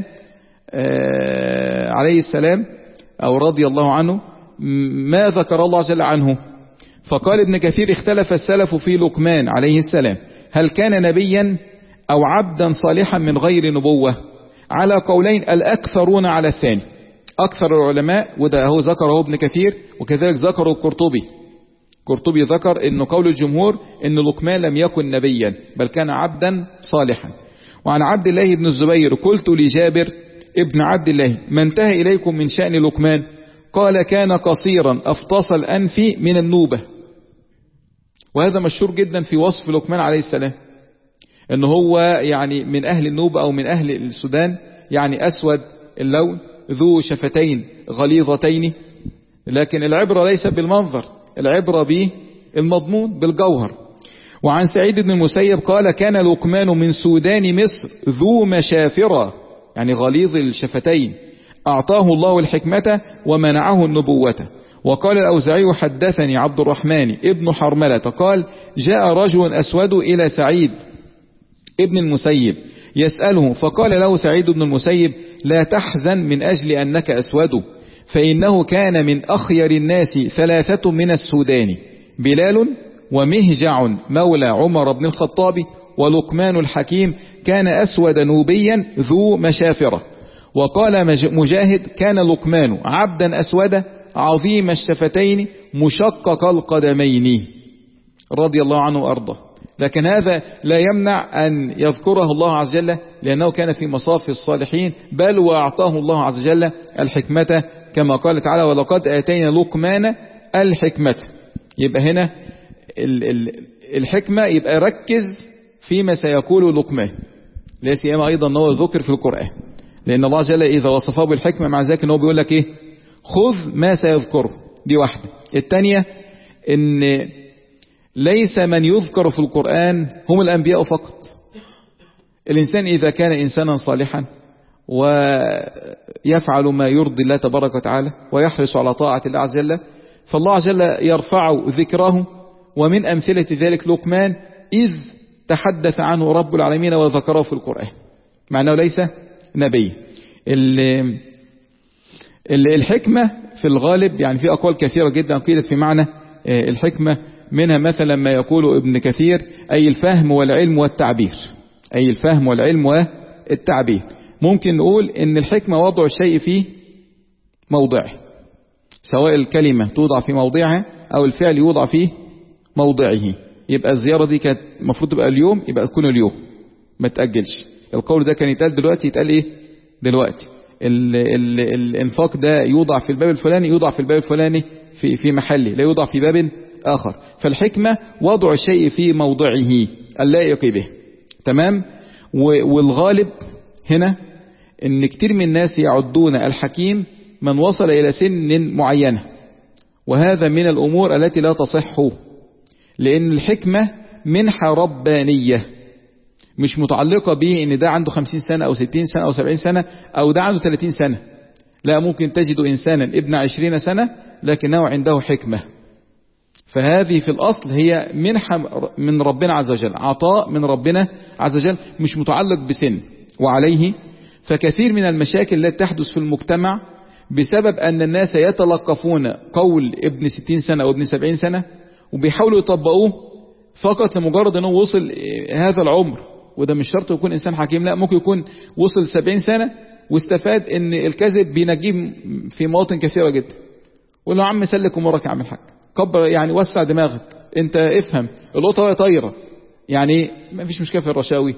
عليه السلام أو رضي الله عنه ما ذكر الله جل عنه. فقال ابن كثير: اختلف السلف في لقمان عليه السلام هل كان نبيا أو عبدا صالحا من غير نبوة، على قولين، الأكثرون على الثاني. أكثر العلماء، وده هو ذكره ابن كثير وكذلك ذكره القرطبي. القرطبي ذكر أن قول الجمهور أن لقمان لم يكن نبيا بل كان عبدا صالحا. وعن عبد الله بن الزبير: قلت لجابر ابن عبد الله: ما انتهى إليكم من شأن لقمان؟ قال: كان قصيرا أفطس الأنف من النوبة. وهذا مشهور جدا في وصف لقمان عليه السلام، ان هو يعني من اهل النوبة او من اهل السودان، يعني اسود اللون، ذو شفتين غليظتين. لكن العبرة ليس بالمنظر، العبرة بالمضمون بالجوهر. وعن سعيد بن المسيب قال: كان لقمان من سودان مصر ذو مشافرة، يعني غليظ الشفتين، اعطاه الله الحكمة ومنعه النبوة. وقال الأوزاعي: حدثني عبد الرحمن ابن حرملة قال: جاء رجل أسود إلى سعيد ابن المسيب يسأله، فقال له سعيد بن المسيب: لا تحزن من أجل أنك أسود، فإنه كان من أخير الناس ثلاثة من السودان، بلال ومهجع مولى عمر بن الخطاب ولقمان الحكيم، كان أسود نوبيا ذو مشافرة. وقال مجاهد: كان لقمان عبدا أسود عظيم الشفتين مشقق القدمين، رضي الله عنه وأرضاه. لكن هذا لا يمنع أن يذكره الله عز وجل، لأنه كان في مصاف الصالحين، بل وأعطاه الله عز وجل الحكمة كما قال تعالى: ولقد آتينا لقمان الحكمة. يبقى هنا الحكمة يبقى ركز فيما سيقول لقمان، لا سيما أيضا أنه ذكر في القرآن، لأن الله عز وجل إذا وصفه بالحكمة مع ذلك أنه بيقول لك إيه؟ خذ ما سيذكره. دي واحدة. الثانية ان ليس من يذكر في القرآن هم الأنبياء فقط. الإنسان إذا كان إنسانا صالحا ويفعل ما يرضي الله تبارك وتعالى ويحرص على طاعة الله عز وجل، فالله عز وجل يرفع ذكره. ومن أمثلة ذلك لقمان: إذ تحدث عنه رب العالمين وذكره في القرآن مع أنه ليس نبي. الحكمة في الغالب يعني في أقوال كثيرة جدا قيلت في معنى الحكمة، منها مثلا ما يقول ابن كثير أي الفهم والعلم والتعبير، أي الفهم والعلم والتعبير. ممكن نقول إن الحكمة وضع الشيء في موضعه، سواء الكلمة توضع في موضعها أو الفعل يوضع في موضعه. يبقى الزيارة دي كانت المفروض تبقى اليوم، يبقى تكون اليوم ما تأجلش. القول ده كان يتقال دلوقتي، يتقال إيه دلوقتي. ال ال الانفاق ده يوضع في الباب الفلاني، يوضع في الباب الفلاني في في محله، لا يوضع في باب آخر. فالحكمة وضع الشيء في موضعه اللائق به. تمام. والغالب هنا ان كتير من الناس يعدون الحكيم من وصل الى سن معينة، وهذا من الامور التي لا تصح، لان الحكمة منحة ربانية مش متعلقة به ان ده عنده خمسين سنة او ستين سنة او سبعين سنة او ده عنده ثلاثين سنة. لا، ممكن تجد انسانا ابن عشرين سنة لكنه عنده حكمة. فهذه في الأصل هي منحة من ربنا عز وجل، عطاء من ربنا عز وجل، مش متعلق بسن. وعليه فكثير من المشاكل التي تحدث في المجتمع بسبب أن الناس يتلقفون قول ابن ستين سنة أو ابن سبعين سنة وبيحاولوا يطبقوه فقط لمجرد أنه وصل هذا العمر. وده مش شرط يكون إنسان حكيم، لا، ممكن يكون وصل سبعين سنة واستفاد أن الكذب بينجيه في مواطن كثيرة جدا. وقال له يا عم سلك أمورك يا عم الحاج، كبر يعني، وسع دماغك، انت افهم القطه وهي طايره، يعني ما فيش مشكله في الرشاوي،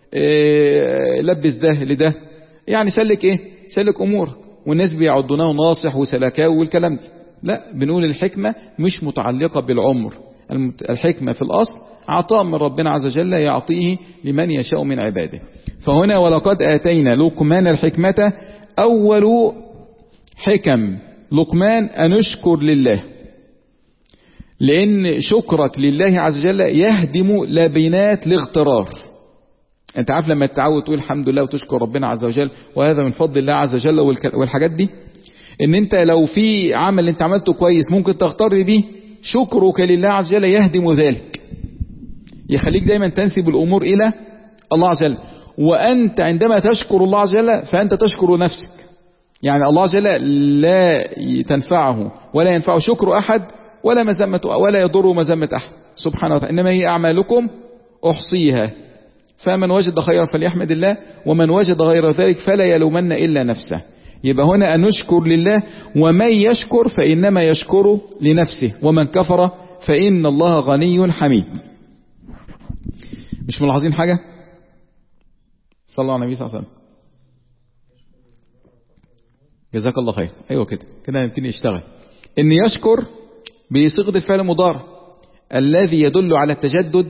إيه لبس ده لده، يعني سلك ايه سلك امورك. والناس بيعدونه ناصح وسلكاوي والكلام ده. لا، بنقول الحكمه مش متعلقه بالعمر، الحكمه في الاصل عطاء من ربنا عز وجل يعطيه لمن يشاء من عباده. فهنا ولقد اتينا لقمان الحكمه، اول حكم لقمان ان اشكر لله، لأن شكرك لله عز وجل يهدم لبنات الاغترار. انت عارف لما تتعود تقول الحمد لله وتشكر ربنا عز وجل وهذا من فضل الله عز وجل والحاجات دي، ان انت لو في عمل انت عملته كويس ممكن تغتر به، شكرك لله عز وجل يهدم ذلك، يخليك دايما تنسب الأمور إلى الله عز وجل. وأنت عندما تشكر الله عز وجل فأنت تشكر نفسك، يعني الله عز وجل لا تنفعه ولا ينفع شكر أحد ولا مذمة ولا يضر مذمة أحد سبحانه وتعالى، إنما هي أعمالكم أحصيها فمن وجد خيرا فليحمد الله ومن وجد غير ذلك فلا يلومن إلا نفسه. يبقى هنا أن نشكر لله، ومن يشكر فإنما يشكر لنفسه ومن كفر فإن الله غني حميد. مش ملاحظين حاجة؟ صلى الله عليه النبي صلى الله عليه وسلم. جزاك الله خير. أيوة كده كده يمكن يشتغل. إن يشكر بصيغة الفعل المضارع الذي يدل على التجدد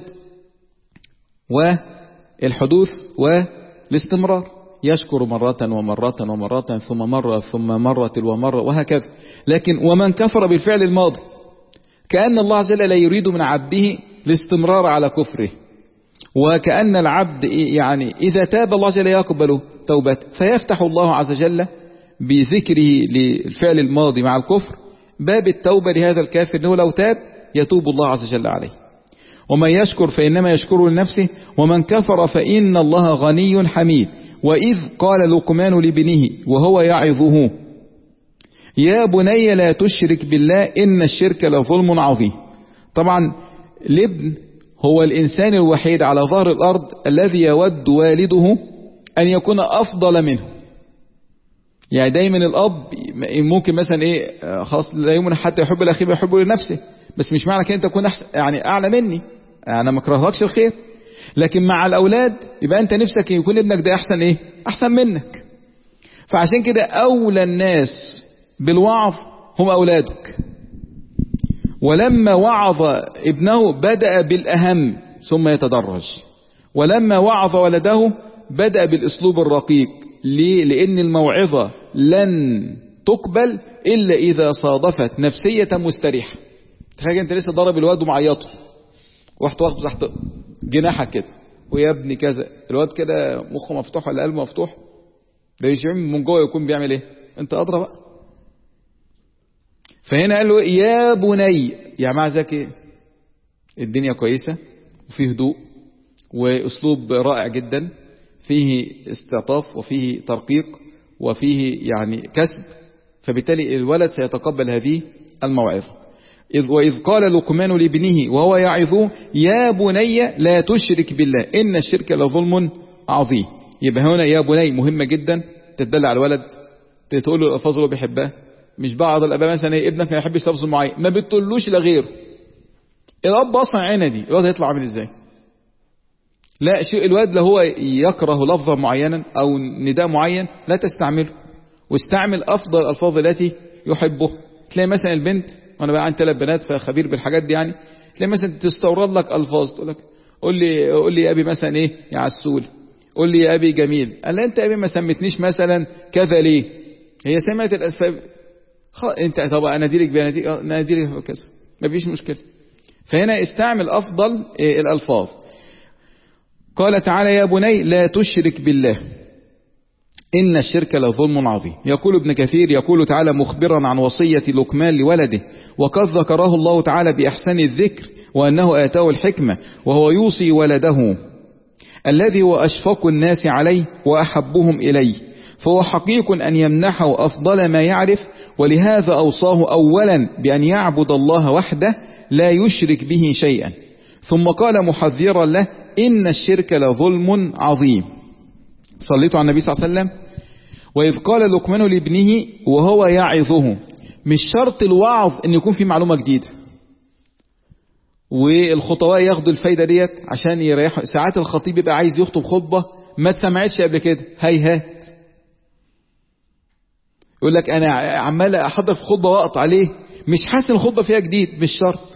والحدوث والاستمرار، يشكر مرة ومرة ومرة ثم مرة ثم مرة ومرة وهكذا. لكن ومن كفر بالفعل الماضي كأن الله عز وجل لا يريد من عبده الاستمرار على كفره، وكأن العبد يعني إذا تاب الله عز وجل يقبل توبته، فيفتح الله عز وجل بذكره للفعل الماضي مع الكفر باب التوبة لهذا الكافر، أنه لو تاب يتوب الله عز وجل عليه. ومن يشكر فإنما يشكر لنفسه ومن كفر فإن الله غني حميد. وإذ قال لقمان لابنه وهو يعظه يا بني لا تشرك بالله إن الشرك لظلم عظيم. طبعا الابن هو الإنسان الوحيد على ظهر الأرض الذي يود والده أن يكون أفضل منه. يعني دايما الأب ممكن مثلا إيه خلاص لا يؤمن حتى يحب الأخي يحبه لنفسه، بس مش معنى كده أنت تكون أحسن يعني أعلى مني، أنا ما اكرهكش الخير، لكن مع الأولاد يبقى أنت نفسك يكون ابنك ده أحسن إيه أحسن منك. فعشان كده أولى الناس بالوعظ هم أولادك. ولما وعظ ابنه بدأ بالأهم ثم يتدرج، ولما وعظ ولده بدأ بالأسلوب الرقيق. ليه؟ لأن الموعظة لن تقبل إلا إذا صادفت نفسية مستريحة. تخيل أنت لسه ضرب الواد ومعيطه، واحد واخده تحت جناحك كده ويا ابني كذا، الواد كده مخه مفتوح ولا قلبه مفتوح، ده يشعر من جوه يكون بيعمل ايه؟ انت أدرى بقى. فهنا قال له يا بني، يعني مع ذلك ايه؟ الدنيا كويسة وفي هدوء وأسلوب رائع جدا فيه استعطاف وفيه ترقيق وفيه يعني كسب، فبالتالي الولد سيتقبل هذه الموعظة. إذ وإذ قال لقمان لابنه وهو يعظه يا بني لا تشرك بالله إن الشرك لظلم عظيم. يبقى هنا يا بني مهمة جدا، تتدلع على الولد، تقول له الألفاظ اللي بيحبها. مش بعض الآباء مثلا إيه ابنك ما يحبش لفظ معين ما بتقولوش لغيره، الأب أصلا عينه دي الولد هيطلع عامل إزاي؟ لا شيء الولد لو هو يكره لفظا معينا أو نداء معين لا تستعمله، واستعمل أفضل الألفاظ التي يحبه. تلاقي مثلا البنت، وأنا بقى عندي ثلاث بنات فخبير بالحاجات دي يعني، تلاقي مثلا تستورد لك ألفاظ تقول لك قول لي قول لي يا أبي مثلا إيه يا عسول، قول لي يا أبي جميل. قال لها أنت يا أبي ما سمتنيش مثلا كذا ليه؟ هي سمعت الأسباب خ... أنت طب أنا أديلك بناديك أنا أديلك كذا ما فيش مشكلة. فهنا استعمل أفضل إيه الألفاظ. قال تعالى يا بني لا تشرك بالله إن الشرك لظلم عظيم. يقول ابن كثير يقول تعالى مخبرا عن وصية لقمان لولده، وقد ذكره الله تعالى بإحسان الذكر وأنه آتاه الحكمة وهو يوصي ولده الذي هو أشفق الناس عليه وأحبهم إليه، فهو حقيق أن يمنحه أفضل ما يعرف، ولهذا أوصاه أولا بأن يعبد الله وحده لا يشرك به شيئا، ثم قال محذرا له إن الشرك لظلم عظيم. صليتوا على النبي صلى الله عليه وسلم. وإذ قال لقمان لابنه وهو يعظه، مش شرط الوعظ أن يكون في معلومة جديدة، والخطباء ياخدوا الفايدة ديت عشان يريحوا. ساعات الخطيب يبقى عايز يخطب خطبة ما تسمعتش قبل كده، هيهات يقول لك أنا عمال أحضر في خطبة وقت عليه مش حاسن الخطبة فيها جديد. مش شرط.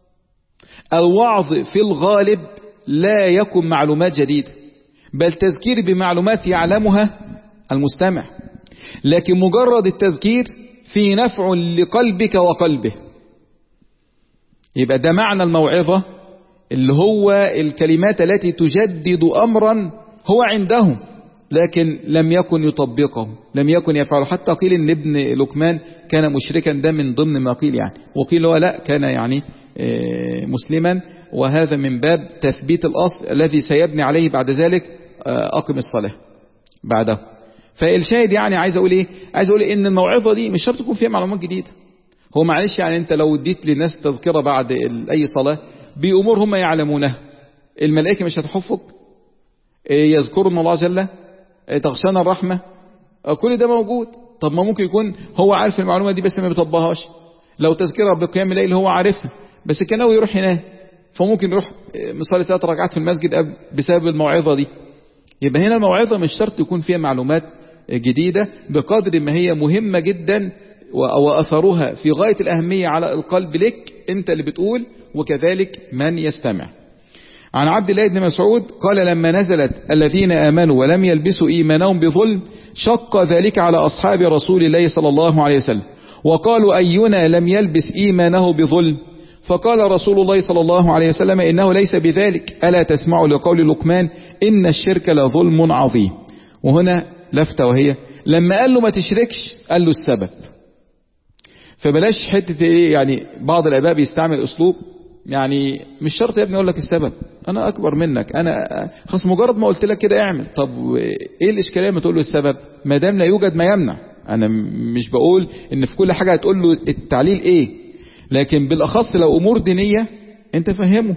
الوعظ في الغالب لا يكون معلومات جديدة، بل تذكير بمعلومات يعلمها المستمع، لكن مجرد التذكير في نفع لقلبك وقلبه. يبقى ده معنى الموعظة، اللي هو الكلمات التي تجدد أمرا هو عنده لكن لم يكن يطبقه، لم يكن يفعله. حتى قيل ان ابن لقمان كان مشركا، ده من ضمن ما قيل يعني، وقيل هو لا كان يعني مسلما، وهذا من باب تثبيت الأصل الذي سيبني عليه بعد ذلك أقم الصلاة بعده. فالشاهد يعني عايز أقول إيه؟ عايز أقول إن الموعظة دي مش شرط تكون فيها معلومات جديدة. هو معلش يعني أنت لو اديت للناس تذكرة بعد أي صلاة بأمور هم يعلمونها، الملائكة مش هتحفك، يذكرون الله جل، تغشانا الرحمة، كل ده موجود. طب ما ممكن يكون هو عارف المعلومة دي بس ما بيطبقهاش. لو تذكرة بقيام الليل هو عارفها بس كان ناوي يروح هناك، فممكن يروح مصلي ثلاث ركعات في المسجد بسبب الموعظة دي. يبقى هنا الموعظة مش شرط يكون فيها معلومات جديدة، بقدر ما هي مهمة جدا وأثرها في غاية الأهمية على القلب لك أنت اللي بتقول وكذلك من يستمع. عن عبد الله بن مسعود قال لما نزلت الذين آمنوا ولم يلبسوا إيمانهم بظلم شق ذلك على أصحاب رسول الله صلى الله عليه وسلم، وقالوا أينا لم يلبس إيمانه بظلم؟ فقال رسول الله صلى الله عليه وسلم إنه ليس بذلك، ألا تسمعوا لقول لقمان إن الشرك لظلم عظيم. وهنا لفتة، وهي لما قال له ما تشركش قال له السبب. فبلاش حتة إيه يعني، بعض الآباء بيستعمل أسلوب يعني مش شرط يا ابني أقول لك السبب، أنا أكبر منك، أنا خلاص مجرد ما قلت لك كده اعمل. طب إيه الإشكالية ما تقول له السبب ما دام لا يوجد ما يمنع؟ أنا مش بقول إن في كل حاجة هتقول له التعليل إيه، لكن بالأخص لو أمور دينية أنت فهمه.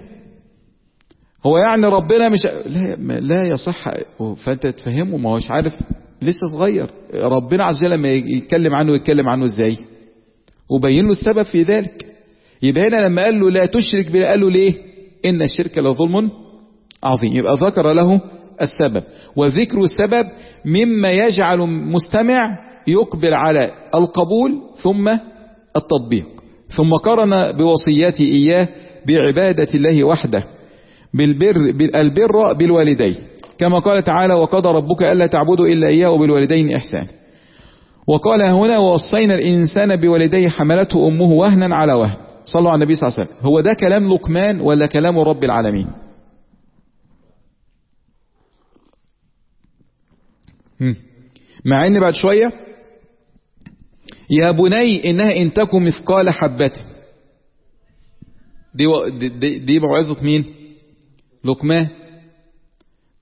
هو يعني ربنا مش لا, لا يصح، فأنت تفهمه، ما هوش عارف لسه صغير. ربنا عز وجل لما يتكلم عنه يتكلم عنه إزاي وبين له السبب في ذلك. يبقى هنا لما قال له لا تشرك بالله قال له ليه؟ إن الشرك لظلم عظيم. يبقى ذكر له السبب، وذكر السبب مما يجعل مستمع يقبل على القبول ثم التطبيق. ثم قرن بوصيته إياه بعبادة الله وحده بالبر بالبر بالوالدين، كما قال تعالى وقضى ربك ألا تعبدوا إلا إياه وبالوالدين إحسان. وقال هنا ووصينا الإنسان بوالديه حملته أمه وهنا على وهن. صلوا على النبي صلى الله عليه وسلم. هو ده كلام لقمان ولا كلام رب العالمين؟ مع ان بعد شوية يا بني إنها إن تكن مثقال حبة، دي, دي, دي موعظة مين؟ لقمان.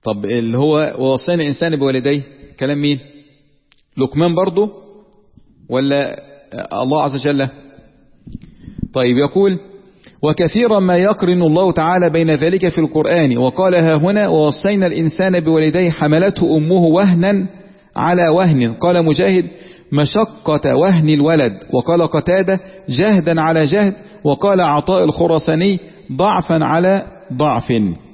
طب اللي هو ووصينا الإنسان بوالديه كلام مين؟ لقمان برضه ولا الله عز وجل؟ طيب يقول وكثيرا ما يقرن الله تعالى بين ذلك في القرآن، وقال ها هنا ووصينا الإنسان بوالديه حملته أمه وهنا على وهن. قال مجاهد مشقة وهن الولد، وقال قتادة جهدا على جهد، وقال عطاء الخرساني ضعفا على ضعف.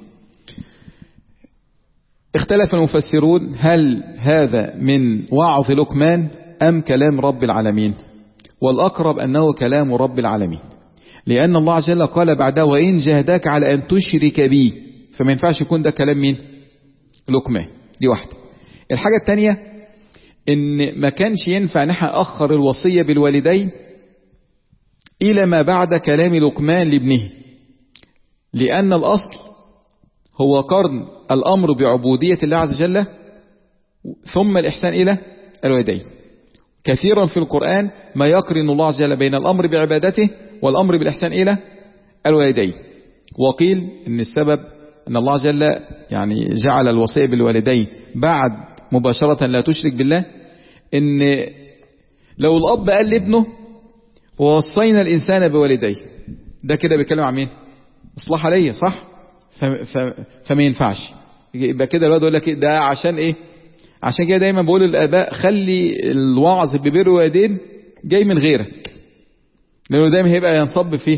اختلف المفسرون هل هذا من وعظ لقمان أم كلام رب العالمين؟ والأقرب أنه كلام رب العالمين، لأن الله عز وجل قال بعده وإن جاهداك على أن تشرك بي، فما ينفعش يكون ده كلام مين؟ لقمان. دي واحدة. الحاجة الثانية إن ما كانش ينفع نحن أخر الوصية بالوالدين إلى ما بعد كلام لقمان لابنه، لأن الأصل هو قرن الأمر بعبودية الله عز وجل ثم الإحسان إلى الوالدين. كثيرا في القرآن ما يقرن الله عز وجل بين الأمر بعبادته والأمر بالإحسان إلى الوالدين. وقيل إن السبب أن الله عز وجل يعني جعل الوصية بالوالدين بعد مباشرة لا تشرك بالله، إن لو الأب قال لابنه ووصينا الإنسان بوالديه، ده كده بيتكلم عن مين؟ مصلحة ليه، صح؟ فما ينفعش. يبقى كده الواد يقول لك ده عشان إيه؟ عشان كده دايما بقول للآباء خلي الوعظ ببر الوالدين جاي من غيرك، لأنه دايما هيبقى ينصب فيه.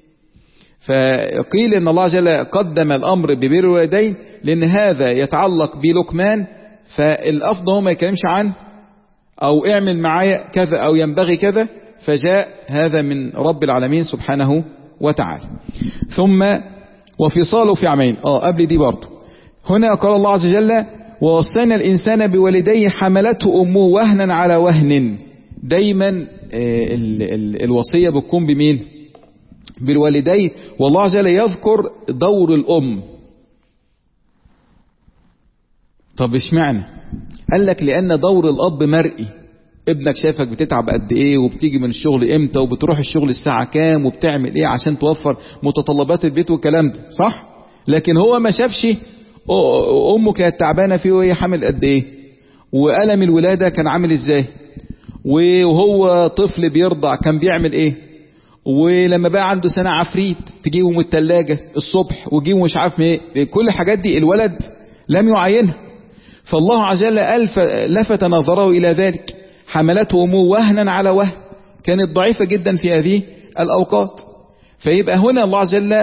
فقيل إن الله عز وجل قدم الأمر ببر الوالدين لأن هذا يتعلق بلقمان، فالأفضل هو ما يكلمش عن أو اعمل معايا كذا أو ينبغي كذا، فجاء هذا من رب العالمين سبحانه وتعالى. ثم وفصاله في عامين. آه قبل دي برضه هنا قال الله عز وجل ووصينا الإنسان بوالديه حملته أمه وهنا على وهن. دايما ال ال الوصية بتكون بمين؟ بالوالدين. والله عز وجل يذكر دور الأم. طب اشمعنى؟ قال لك لأن دور الأب مرئي. ابنك شافك بتتعب قد ايه وبتيجي من الشغل امتى وبتروح الشغل الساعة كام وبتعمل ايه عشان توفر متطلبات البيت والكلام ده، صح؟ لكن هو ما شافش امه كانت تعبانة فيه وهي حامل قد ايه، وألم الولادة كان عامل ازاي، وهو طفل بيرضع كان بيعمل ايه، ولما بقى عنده سنة عفريت تجيبه من التلاجة الصبح وجيبه مش عارف ايه. كل الحاجات دي الولد لم يعينها، فالله عز وجل ألف لفت نظره إلى ذلك. حملته أمه وهنا على وهن، كانت ضعيفة جدا في هذه الأوقات. فيبقى هنا الله عز وجل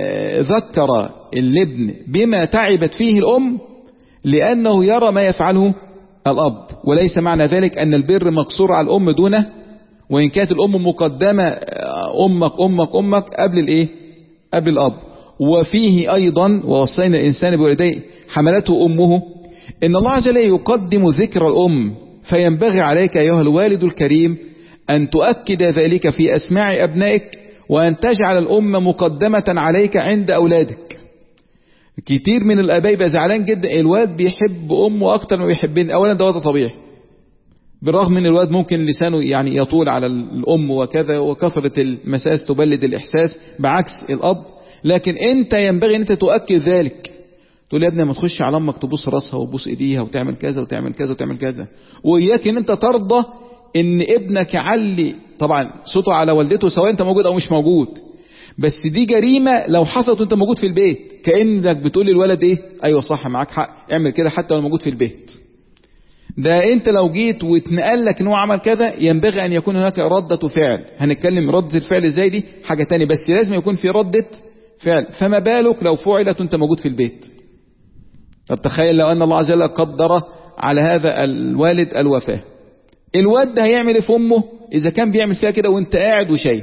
ذكر الابن بما تعبت فيه الأم لأنه يرى ما يفعله الأب، وليس معنى ذلك أن البر مقصور على الأم دونه، وإن كانت الأم مقدمة أمك أمك أمك قبل الإيه؟ قبل الأب. وفيه أيضا ووصينا الإنسان بوالديه حملته أمه، إن الله عز وجل يقدم ذكر الأم، فينبغي عليك أيها الوالد الكريم أن تؤكد ذلك في أسماع أبنائك، وأن تجعل الأم مقدمة عليك عند أولادك. كتير من الآباء يبقى زعلان جدا الواد بيحب أمه أكتر ما بيحبني. أولا ده وضع طبيعي، بالرغم من الواد ممكن لسانه يعني يطول على الأم وكذا، وكثرة المساس تبلد الإحساس بعكس الأب، لكن أنت ينبغي أن أنت تؤكد ذلك. تقول يا ابني ما تخش على امك تبوس راسها وتبوس ايديها وتعمل كذا وتعمل كذا وتعمل كذا، واياك ان انت ترضى ان ابنك يعلي طبعا صوته على والدته سواء انت موجود او مش موجود. بس دي جريمه لو حصلت وانت موجود في البيت، كانك بتقول للولد ايه؟ ايوه صح معاك حق، اعمل كده حتى لو موجود في البيت. ده انت لو جيت واتنقل لك ان هو عمل كذا ينبغي ان يكون هناك رده فعل. هنتكلم رده الفعل ازاي، دي حاجه تانية، بس لازم يكون في رده فعل. فما بالك لو فعلت وانت موجود في البيت؟ طب تخيل لو أن الله عز وجل قدر على هذا الوالد الوفاة، الواد ده هيعمل ايه في أمه إذا كان بيعمل فيها كده وانت قاعد وشايف؟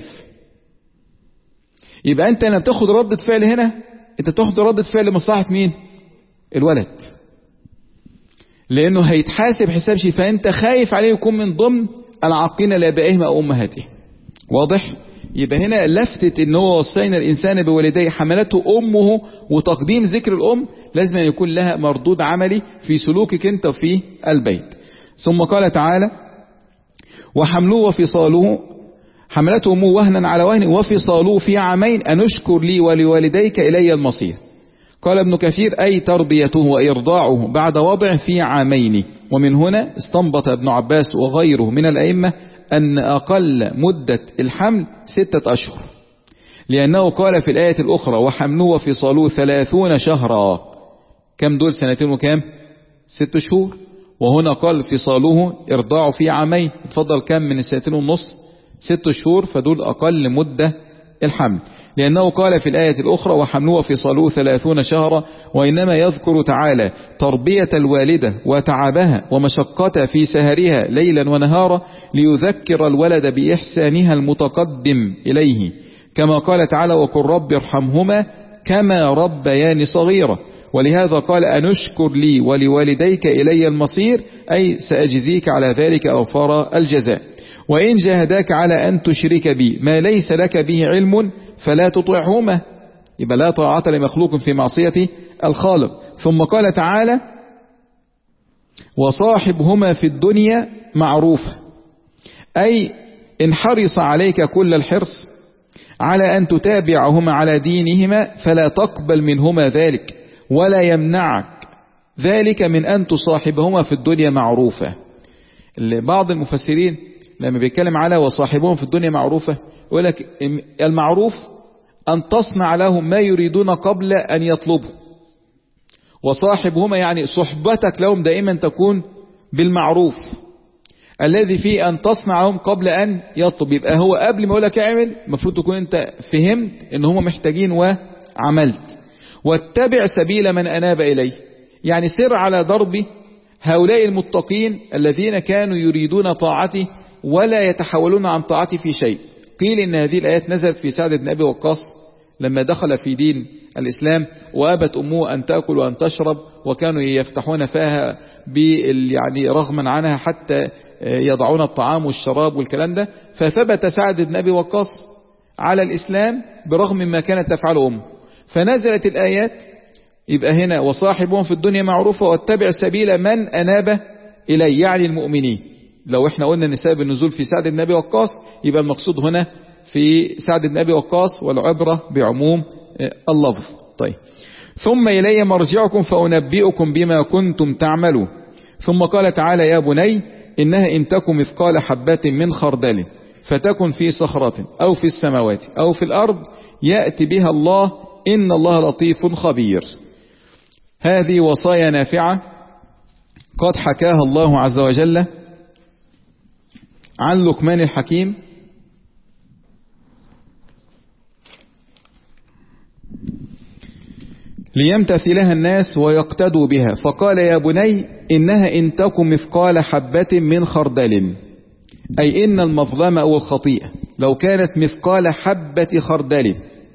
يبقى أنت لما بتاخد ردة فعل هنا أنت بتاخد ردة فعل لمصلحة مين؟ الولد، لأنه هيتحاسب حساب شيء، فأنت خايف عليه يكون من ضمن العاقين لآبائهم أو أمهاتهم. واضح؟ يبقى هنا لفتة ان هو وصينا الإنسان بوالديه حملته أمه، وتقديم ذكر الأم لازم أن يكون لها مردود عملي في سلوكك أنت وفي البيت. ثم قال تعالى وحمله وفصاله، حملته أمه وهنا على وهن وفصاله في عامين أن اشكر لي ولوالديك إلي المصير. قال ابن كثير أي تربيته وإرضاعه بعد وضع في عامين. ومن هنا استنبط ابن عباس وغيره من الأئمة أن أقل مدة الحمل ستة أشهر، لأنه قال في الآية الأخرى وحمله وفصاله ثلاثون شهرا. كم دول؟ سنتين وكام؟ ست شهور. وهنا قال فصاله إرضاعه في عامين، اتفضل كم من السنتين والنص؟ ست شهور، فدول أقل مدة الحمل، لأنه قال في الآية الأخرى وحمله وفصاله ثلاثون شهرا. وإنما يذكر تعالى تربية الوالدة وتعبها ومشقتها في سهرها ليلا ونهارا ليذكر الولد بإحسانها المتقدم إليه، كما قال تعالى وقل رب ارحمهما كما ربياني صغيرا. ولهذا قال أنشكر لي ولوالديك إلي المصير، أي سأجزيك على ذلك أوفار الجزاء. وإن جاهداك على أن تشرك بي ما ليس لك به علم فلا تطعهما، يبقى لا طاعة لمخلوق في معصية الخالق. ثم قال تعالى وصاحبهما في الدنيا معروفة، أي إن حرص عليك كل الحرص على أن تتابعهما على دينهما فلا تقبل منهما ذلك، ولا يمنعك ذلك من أن تصاحبهما في الدنيا معروفة. بعض المفسرين لما بيتكلم على وصاحبهم في الدنيا معروفة يقول لك المعروف أن تصنع لهم ما يريدون قبل أن يطلبوا، وصاحبهما يعني صحبتك لهم دائما تكون بالمعروف الذي فيه أن تصنع لهم قبل أن يطلب. يبقى هو قبل ما يقول لك اعمل المفروض تكون أنت فهمت أن هم محتاجين وعملت. واتبع سبيل من أناب إليه، يعني سر على درب هؤلاء المتقين الذين كانوا يريدون طاعتي ولا يتحولون عن طاعتي في شيء. قيل إن هذه الآيات نزلت في سعد بن أبي وقاص لما دخل في دين الإسلام وأبت أمه أن تأكل وأن تشرب، وكانوا يفتحون فيها يعني رغما عنها حتى يضعون الطعام والشراب والكلام ده، فثبت سعد بن أبي وقاص على الإسلام برغم ما كانت تفعل أمه، فنزلت الآيات. يبقى هنا وصاحبهم في الدنيا معروفة واتبع سبيل من أناب إليه، يعني المؤمنين. لو احنا قلنا ان سبب النزول في سعد بن أبي وقاص يبقى المقصود هنا في سعد بن أبي وقاص، والعبرة بعموم اللفظ. طيب ثم إلي مرجعكم فأنبئكم بما كنتم تعملون. ثم قال تعالى يا بني إنها إن تكن مثقال حبة من خردل فتكن في صخرة أو في السماوات أو في الأرض يأتي بها الله إن الله لطيف خبير. هذه وصايا نافعة قد حكاها الله عز وجل عن لقمان الحكيم ليمتثلها الناس ويقتدوا بها، فقال يا بني إنها إن تكن مثقال حبة من خردل، أي إن المظلمة أو الخطيئة لو كانت مثقال حبة خردل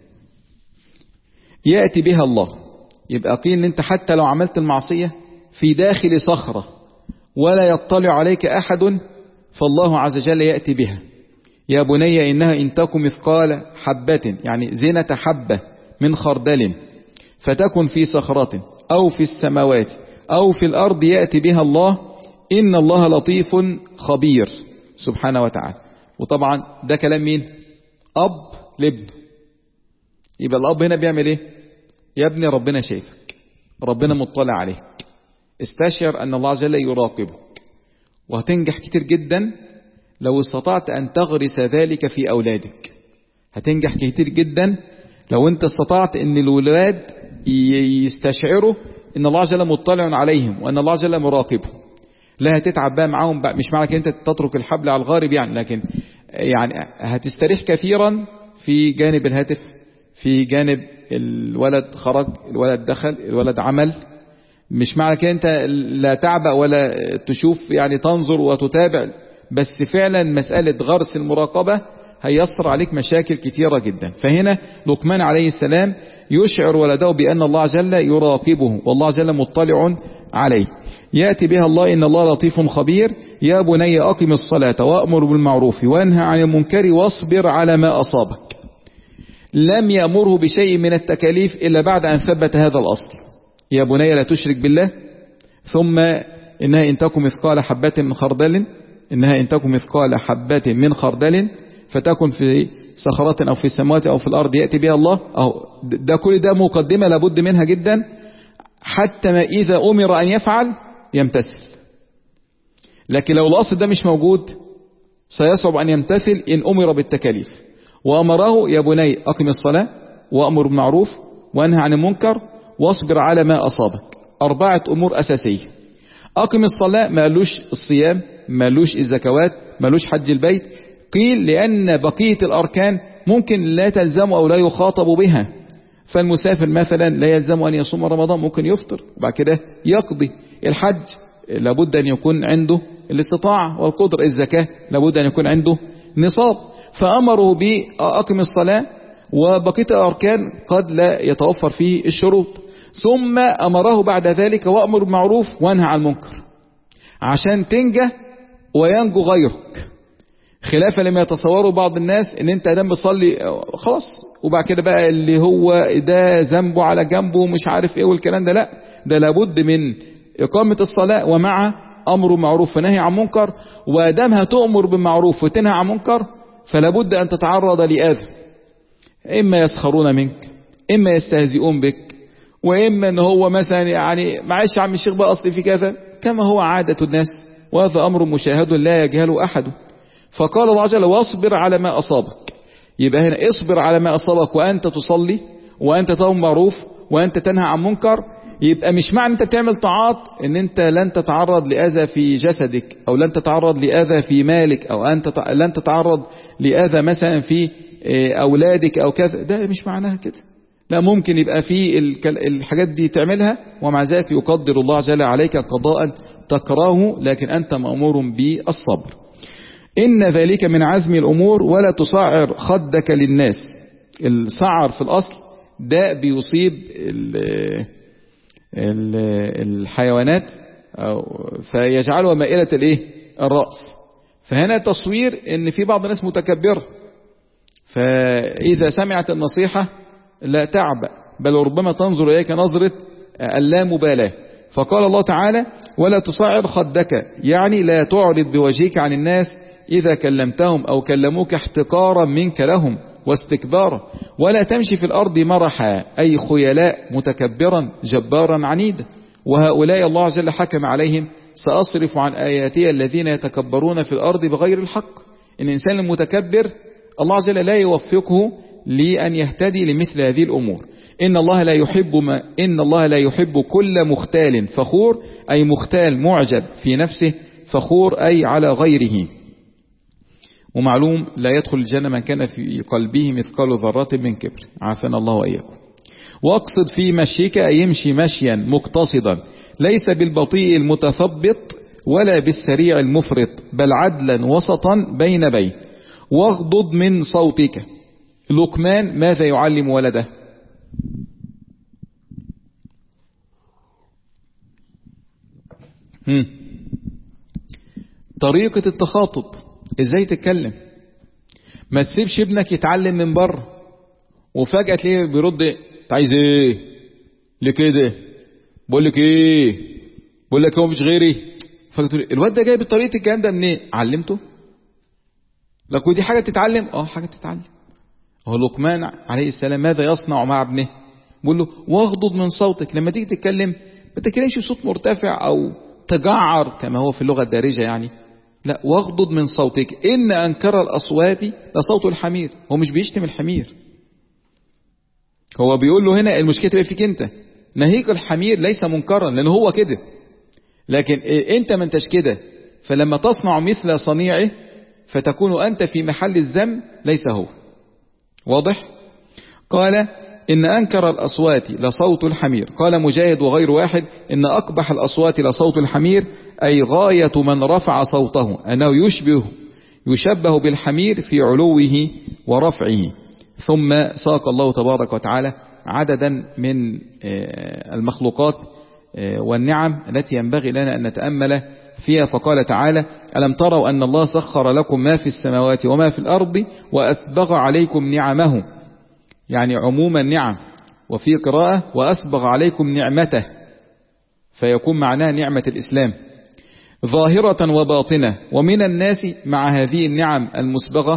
يأتي بها الله. يبقى قيل إن أنت حتى لو عملت المعصية في داخل صخرة ولا يطلع عليك أحد فالله عز وجل يأتي بها. يا بني إنها إن تكن مثقال حبة يعني زينة حبة من خردل فتكن في صخرة أو في السماوات أو في الأرض يأتي بها الله إن الله لطيف خبير سبحانه وتعالى. وطبعا ده كلام مين؟ أب لابن. يبقى الأب هنا بيعمل إيه؟ يا ابني ربنا شايفك، ربنا مطلع عليك، استشعر أن الله عز وجل يراقبك، وهتنجح كتير جدا لو استطعت أن تغرس ذلك في أولادك. هتنجح كتير جدا لو أنت استطعت أن الولاد يستشعروا أن الله عز وجل مطلع عليهم وأن الله عز وجل مراقبهم. لا هتتعب بقى معاهم بقى، مش معنى أنت تترك الحبل على الغارب يعني، لكن يعني هتستريح كثيرا في جانب الهاتف، في جانب الولد خرج، الولد دخل، الولد عمل. مش معنى كده انت لا تعبأ ولا تشوف يعني تنظر وتتابع، بس فعلا مسألة غرس المراقبة هيصر عليك مشاكل كتيرة جدا. فهنا لقمان عليه السلام يشعر ولده بأن الله عز وجل يراقبه والله عز وجل مطلع عليه. يأتي بها الله إن الله لطيف خبير. يا بني أقم الصلاة وأمر بالمعروف وانهى عن المنكر واصبر على ما أصابك. لم يأمره بشيء من التكاليف إلا بعد أن ثبت هذا الأصل، يا بني لا تشرك بالله، ثم إنها إن تكن مثقال حبة من خردل، إنها إن تكن مثقال حبة من خردل فتكن في صخرات أو في السماوات أو في الأرض يأتي بها الله، أو ده كل ده مقدمة لابد منها جدا، حتى ما إذا أمر أن يفعل يمتثل. لكن لو الأصل ده مش موجود سيصعب أن يمتثل إن أمر بالتكاليف. وأمره يا بني أقم الصلاة وأمر بالمعروف وأنهى عن المنكر واصبر على ما أصابك. أربعة أمور أساسية. أقم الصلاة ما قالوش الصيام، ما قالوش الزكوات، ما قالوش حج البيت، قيل لأن بقية الأركان ممكن لا تلزم أو لا يخاطب بها. فالمسافر مثلا لا يلزم أن يصوم رمضان، ممكن يفطر وبعد كده يقضي. الحج لابد أن يكون عنده الاستطاعة والقدر. الزكاة لابد أن يكون عنده نصاب. فأمره بأقم الصلاة وبقية الأركان قد لا يتوفر فيه الشروط. ثم أمره بعد ذلك وأمر بالمعروف وانهى عن المنكر عشان تنجح وينجو غيرك، خلافا لما يتصوره بعض الناس ان انت ادام بتصلي خلاص وبعد كده بقى اللي هو ده ذنبه على جنبه مش عارف ايه والكلام ده. لا، ده لابد من اقامة الصلاة ومع امر معروف ونهي عن منكر. وادام هتؤمر بالمعروف وتنهى عن منكر فلابد ان تتعرض لأذى، اما يسخرون منك، اما يستهزئون بك، واما ان هو مثلا يعني معلش يا عم الشيخ بقى اصلي في كذا، كما هو عادة الناس، وهذا امر مشاهد لا يجهله احد. فقال الله عز وجل واصبر على ما أصابك. يبقى هنا اصبر على ما أصابك وأنت تصلي وأنت تأمر معروف وأنت تنهى عن منكر. يبقى مش معنى أنت بتعمل طاعات إن أنت لن تتعرض لأذى في جسدك أو لن تتعرض لأذى في مالك أو أنت لن تتعرض لأذى مثلا في أولادك أو كذا. ده مش معناها كده. لا، ممكن يبقى في الحاجات دي تعملها ومع ذلك يقدر الله عز وجل عليك قضاء تكرهه، لكن أنت مأمور بالصبر. إن ذلك من عزم الأمور ولا تصعر خدك للناس. السعر في الأصل ده بيصيب ال ال الحيوانات فيجعلها مائلة الايه الرأس. فهنا تصوير ان في بعض الناس متكبرة، فإذا سمعت النصيحة لا تعبأ بل ربما تنظر إليك نظرة اللامبالاة. فقال الله تعالى ولا تصعر خدك، يعني لا تعرض بوجهك عن الناس إذا كلمتهم أو كلموك احتقارا منك لهم واستكبارا، ولا تمشي في الأرض مرحا أي خيلاء متكبرا جبارا عنيدا. وهؤلاء الله عز وجل حكم عليهم سأصرف عن آياتي الذين يتكبرون في الأرض بغير الحق. إن الإنسان المتكبر الله عز وجل لا يوفقه لأن يهتدي لمثل هذه الأمور. إن الله لا يحب ما إن الله لا يحب كل مختال فخور، أي مختال معجب في نفسه، فخور أي على غيره. ومعلوم لا يدخل الجنة من كان في قلبه مثقال ذرة من كبر، عافانا الله وإياكم. واقصد في مشيك أي يمشي مشيا مقتصدا، ليس بالبطيء المتثبط ولا بالسريع المفرط، بل عدلا وسطا بين بين. واغضض من صوتك. لقمان ماذا يعلم ولده؟ هم. طريقة التخاطب، ازاي تتكلم. ما تسيبش ابنك يتعلم من بره وفجأة تلاقيه بيرد انت عايز ايه ليه كده، بقول لك ايه بقول لك هو مش غيري. فقلت الواد ده جايب طريقة الكلام ده منين؟ إيه؟ علمته لك. ودي حاجة تتعلم، اه حاجة تتعلم. هو لقمان عليه السلام ماذا يصنع مع ابنه؟ بقول له واغضض من صوتك. لما تيجي تتكلم ما تتكلمش صوت مرتفع او تجعر كما هو في اللغة الدارجة يعني، لا، واغضض من صوتك. إن أنكر الأصوات لصوت الحمير. هو مش بيشتم الحمير، هو بيقول له هنا المشكلة تبقى فيك أنت. نهيق الحمير ليس منكرا لأنه هو كده، لكن أنت ما انتش كده، فلما تصنع مثل صنيعه فتكون أنت في محل الذم ليس هو. واضح؟ قال إن أنكر الأصوات لصوت الحمير. قال مجاهد وغير واحد إن أقبح الأصوات لصوت الحمير، أي غاية من رفع صوته أنه يشبه يشبه بالحمير في علوه ورفعه. ثم ساق الله تبارك وتعالى عددا من المخلوقات والنعم التي ينبغي لنا أن نتأمل فيها. فقال تعالى ألم تروا أن الله سخر لكم ما في السماوات وما في الأرض وأسبغ عليكم نعمه، يعني عموم النعم. وفي قراءة وأسبغ عليكم نعمته، فيكون معناها نعمة الإسلام ظاهرة وباطنة. ومن الناس مع هذه النعم المسبغة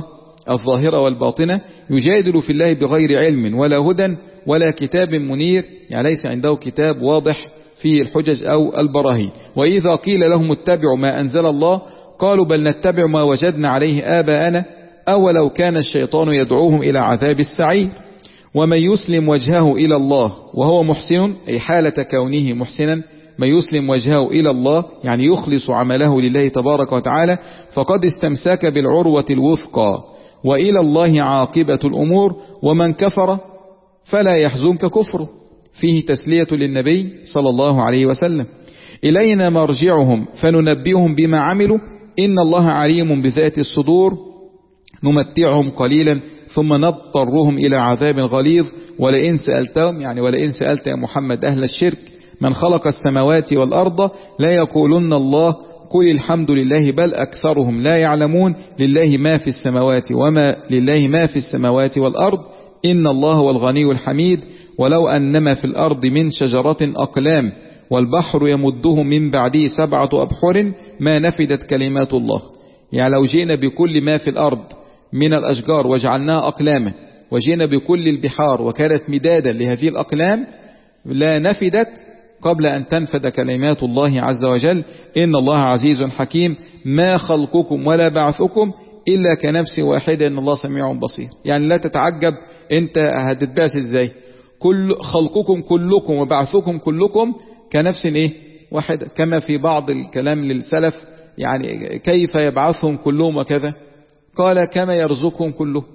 الظاهرة والباطنة، يجادل في الله بغير علم ولا هدى ولا كتاب منير، يعني ليس عنده كتاب واضح فيه الحجج أو البراهين. وإذا قيل لهم اتبعوا ما أنزل الله قالوا بل نتبع ما وجدنا عليه آباءنا أولو كان الشيطان يدعوهم إلى عذاب السعير. ومن يسلم وجهه إلى الله وهو محسن، أي حالة كونه محسنا، من يسلم وجهه إلى الله يعني يخلص عمله لله تبارك وتعالى، فقد استمسك بالعروة الوثقى، وإلى الله عاقبة الأمور. ومن كفر فلا يحزنك كفره، فيه تسلية للنبي صلى الله عليه وسلم. إلينا مرجعهم فننبئهم بما عملوا إن الله عليم بذات الصدور، نمتعهم قليلا ثم نضطرهم إلى عذاب غليظ. ولئن سألتهم، يعني ولئن سألت يا محمد أهل الشرك من خلق السماوات والأرض لا يقولن الله قل الحمد لله بل أكثرهم لا يعلمون. لله ما في السماوات وما لله ما في السماوات والأرض إن الله هو الغني الحميد. ولو أنما في الأرض من شجرة أقلام والبحر يمده من بعده سبعة أبحر ما نفدت كلمات الله. يعني لو جينا بكل ما في الأرض من الأشجار وجعلناها أقلاما، وجينا بكل البحار وكانت مدادا لهذه الأقلام، لا نفدت قبل أن تنفد كلمات الله عز وجل. إن الله عزيز حكيم ما خلقكم ولا بعثكم إلا كنفس واحدة إن الله سميع بصير. يعني لا تتعجب أنت هتتبعث إزاي، كل خلقكم كلكم وبعثكم كلكم كنفس إيه واحدة، كما في بعض الكلام للسلف يعني كيف يبعثهم كلهم وكذا، قال كما يرزقهم كله.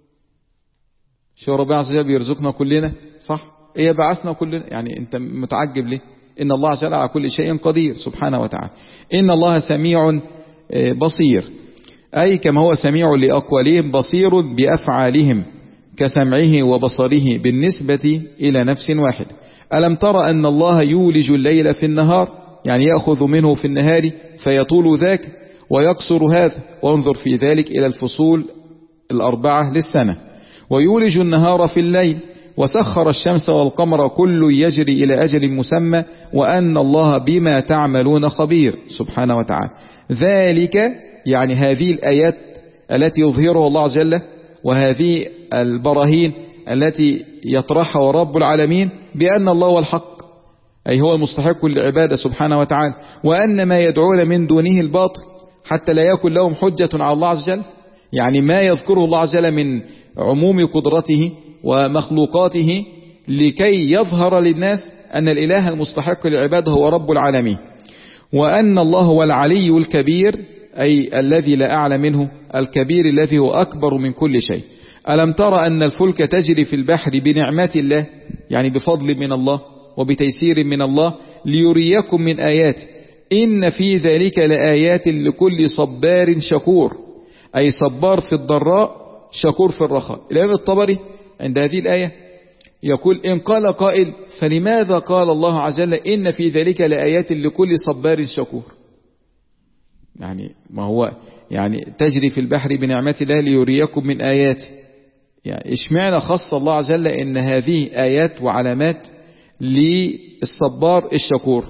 شو ربنا عز وجل بيرزقنا كلنا صح، ايه بعثنا كلنا، يعني انت متعجب ليه؟ ان الله عز وجل على كل شيء قدير سبحانه وتعالى. ان الله سميع بصير، اي كما هو سميع لأقوالهم بصير بأفعالهم كسمعه وبصره بالنسبة الى نفس واحد. ألم تر أن الله يولج الليل في النهار، يعني يأخذ منه في النهار فيطول ذاك ويقصر هذا، وانظر في ذلك إلى الفصول الأربعة للسنة. ويولج النهار في الليل وسخر الشمس والقمر كل يجري إلى أجل مسمى وأن الله بما تعملون خبير سبحانه وتعالى. ذلك يعني هذه الآيات التي يظهرها الله عز وجل، وهذه البراهين التي يطرحها رب العالمين بأن الله هو الحق، أي هو المستحق للعبادة سبحانه وتعالى، وأن ما يدعون من دونه الباطل حتى لا يكون لهم حجة على الله عز وجل. يعني ما يذكره الله عز وجل من عموم قدرته ومخلوقاته لكي يظهر للناس أن الإله المستحق للعبادة هو رب العالمين، وأن الله هو العلي الكبير، أي الذي لا أعلى منه، الكبير الذي هو أكبر من كل شيء. ألم تر أن الفلك تجري في البحر بنعمات الله، يعني بفضل من الله وبتيسير من الله، ليريكم من آياته إن في ذلك لآيات لكل صبار شكور، أي صبار في الضراء شكور في الرخاء. الإمام الطبري عند هذه الآية يقول إن قال قائل فلماذا قال الله عز وجل إن في ذلك لآيات لكل صبار شكور؟ يعني ما هو يعني تجري في البحر بنعمة الله ليريكم من آياته، يعني اشمعنى خص الله عز وجل إن هذه آيات وعلامات للصبار الشكور؟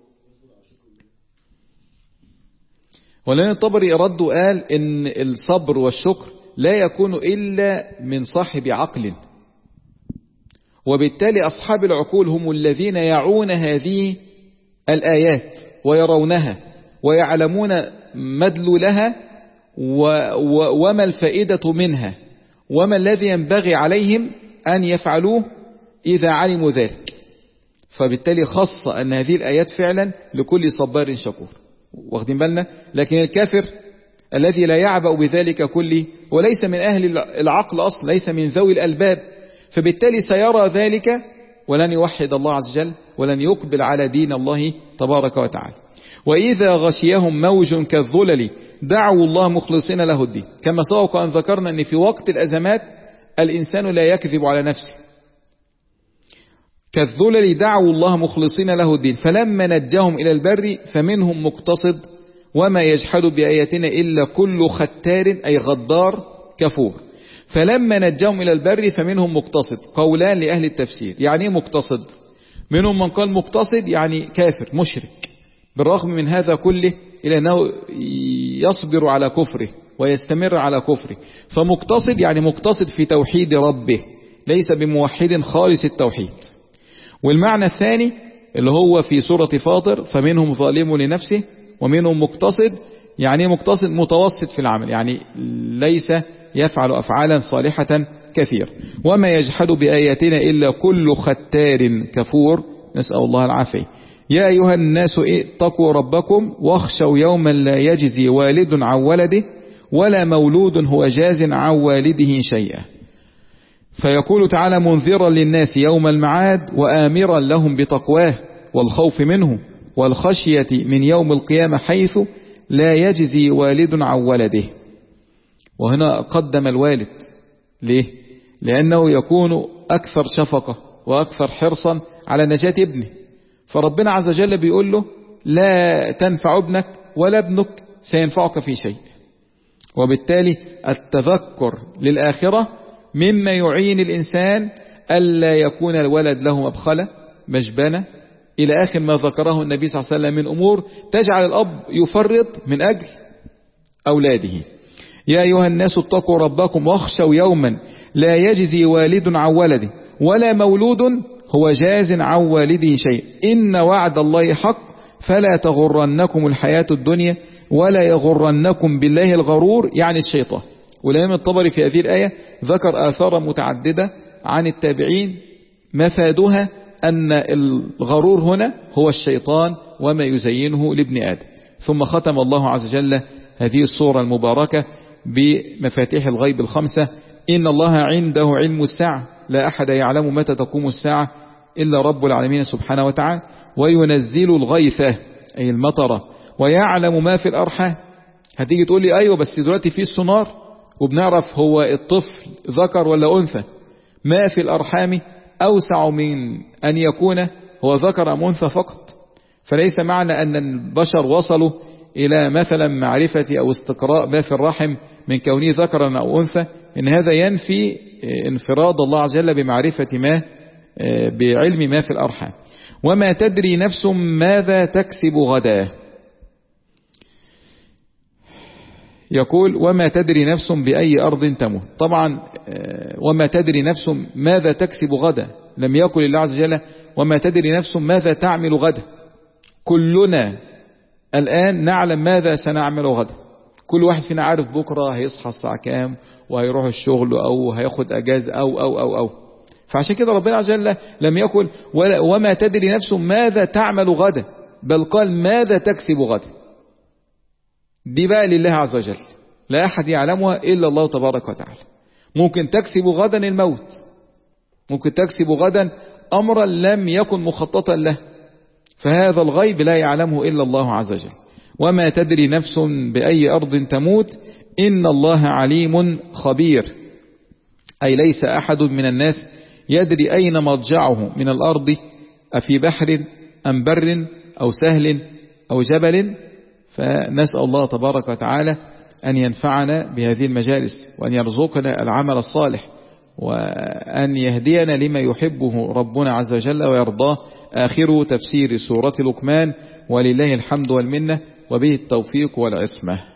ولأن الطبري رد قال إن الصبر والشكر لا يكون إلا من صاحب عقل، وبالتالي أصحاب العقول هم الذين يعون هذه الآيات ويرونها ويعلمون مدلولها وما الفائدة منها وما الذي ينبغي عليهم أن يفعلوه إذا علموا ذلك. فبالتالي خص أن هذه الآيات فعلا لكل صبار شكور، واخدين بالنا. لكن الكافر الذي لا يعبأ بذلك كله وليس من أهل العقل أصلا، ليس من ذوي الألباب، فبالتالي سيرى ذلك ولن يوحد الله عز وجل ولن يقبل على دين الله تبارك وتعالى. وإذا غشيهم موج كالظلل دعوا الله مخلصين له الدين، كما سبق أن ذكرنا أن في وقت الأزمات الإنسان لا يكذب على نفسه. كالظلل دعوا الله مخلصين له الدين فلما نجاهم إلى البر فمنهم مقتصد وما يجحد بآياتنا إلا كل ختار، أي غدار كفور. فلما نجاهم إلى البر فمنهم مقتصد، قولان لأهل التفسير. يعني مقتصد، منهم من قال مقتصد يعني كافر مشرك، بالرغم من هذا كله إلا أنه يصبر على كفره ويستمر على كفره. فمقتصد يعني مقتصد في توحيد ربه، ليس بموحد خالص التوحيد. والمعنى الثاني اللي هو في سورة فاطر فمنهم ظالم لنفسه ومنهم مقتصد، يعني مقتصد متوسط في العمل، يعني ليس يفعل أفعالا صالحة كثير. وما يجحد بآياتنا إلا كل ختار كفور، نسأل الله العافية. يا أيها الناس اتقوا ربكم واخشوا يوما لا يجزي والد عن ولده ولا مولود هو جاز عن والده شيئا. فيقول تعالى منذرا للناس يوم المعاد وآمرا لهم بتقواه والخوف منه والخشية من يوم القيامة حيث لا يجزي والد عن ولده. وهنا قدم الوالد ليه؟ لأنه يكون أكثر شفقة وأكثر حرصا على نجاة ابنه. فربنا عز وجل بيقول له لا تنفع ابنك ولا ابنك سينفعك في شيء. وبالتالي التذكر للآخرة مما يعين الإنسان ألا يكون الولد له مبخلة مجبنة إلى آخر ما ذكره النبي صلى الله عليه وسلم من أمور تجعل الأب يفرط من أجل أولاده. يا أيها الناس اتقوا ربكم واخشوا يوما لا يجزي والد عن ولده ولا مولود هو جاز عن والده شيء إن وعد الله حق فلا تغرنكم الحياة الدنيا ولا يغرنكم بالله الغرور، يعني الشيطان. والإمام الطبري في هذه الآية ذكر آثار متعددة عن التابعين مفادها أن الغرور هنا هو الشيطان وما يزينه لابن آدم. ثم ختم الله عز وجل هذه الصورة المباركة بمفاتيح الغيب الخمسة: إن الله عنده علم الساعة لا أحد يعلم متى تقوم الساعة إلا رب العالمين سبحانه وتعالى، وينزل الغيث أي المطر، ويعلم ما في الأرحام. هتيجي تقول لي أيوة بس دلوقتي في السونار وبنعرف هو الطفل ذكر ولا أنثى. ما في الأرحام أوسع من أن يكون هو ذكر أم أنثى فقط. فليس معنى أن البشر وصلوا إلى مثلا معرفة أو استقراء ما في الرحم من كونه ذكرا أو أنثى إن هذا ينفي انفراد الله عز وجل بمعرفة ما بعلم ما في الأرحام. وما تدري نفس ماذا تكسب غدا. يقول وما تدري نفس بأي أرض تموت. طبعا وما تدري نفس ماذا تكسب غدا، لم يقل الله عز وجل وما تدري نفس ماذا تعمل غدا. كلنا الآن نعلم ماذا سنعمل غدا. كل واحد فينا عارف بكرة هيصحى الساعة كام وهيروح الشغل أو هياخد أجازة أو أو أو أو فعشان كده ربنا عز وجل لم يقل وما تدري نفس ماذا تعمل غدا، بل قال ماذا تكسب غدا. دي بقى لله عز وجل، لا أحد يعلمها إلا الله تبارك وتعالى. ممكن تكسب غدا الموت، ممكن تكسب غدا أمرا لم يكن مخططا له، فهذا الغيب لا يعلمه إلا الله عز وجل. وما تدري نفس بأي أرض تموت إن الله عليم خبير، أي ليس أحد من الناس يدري أين مرجعه من الأرض، أفي بحر أم بر أو سهل أو جبل. فنسأل الله تبارك وتعالى أن ينفعنا بهذه المجالس وأن يرزقنا العمل الصالح وأن يهدينا لما يحبه ربنا عز وجل ويرضاه. آخر تفسير سورة لقمان، ولله الحمد والمنة، وبه التوفيق والعصمة.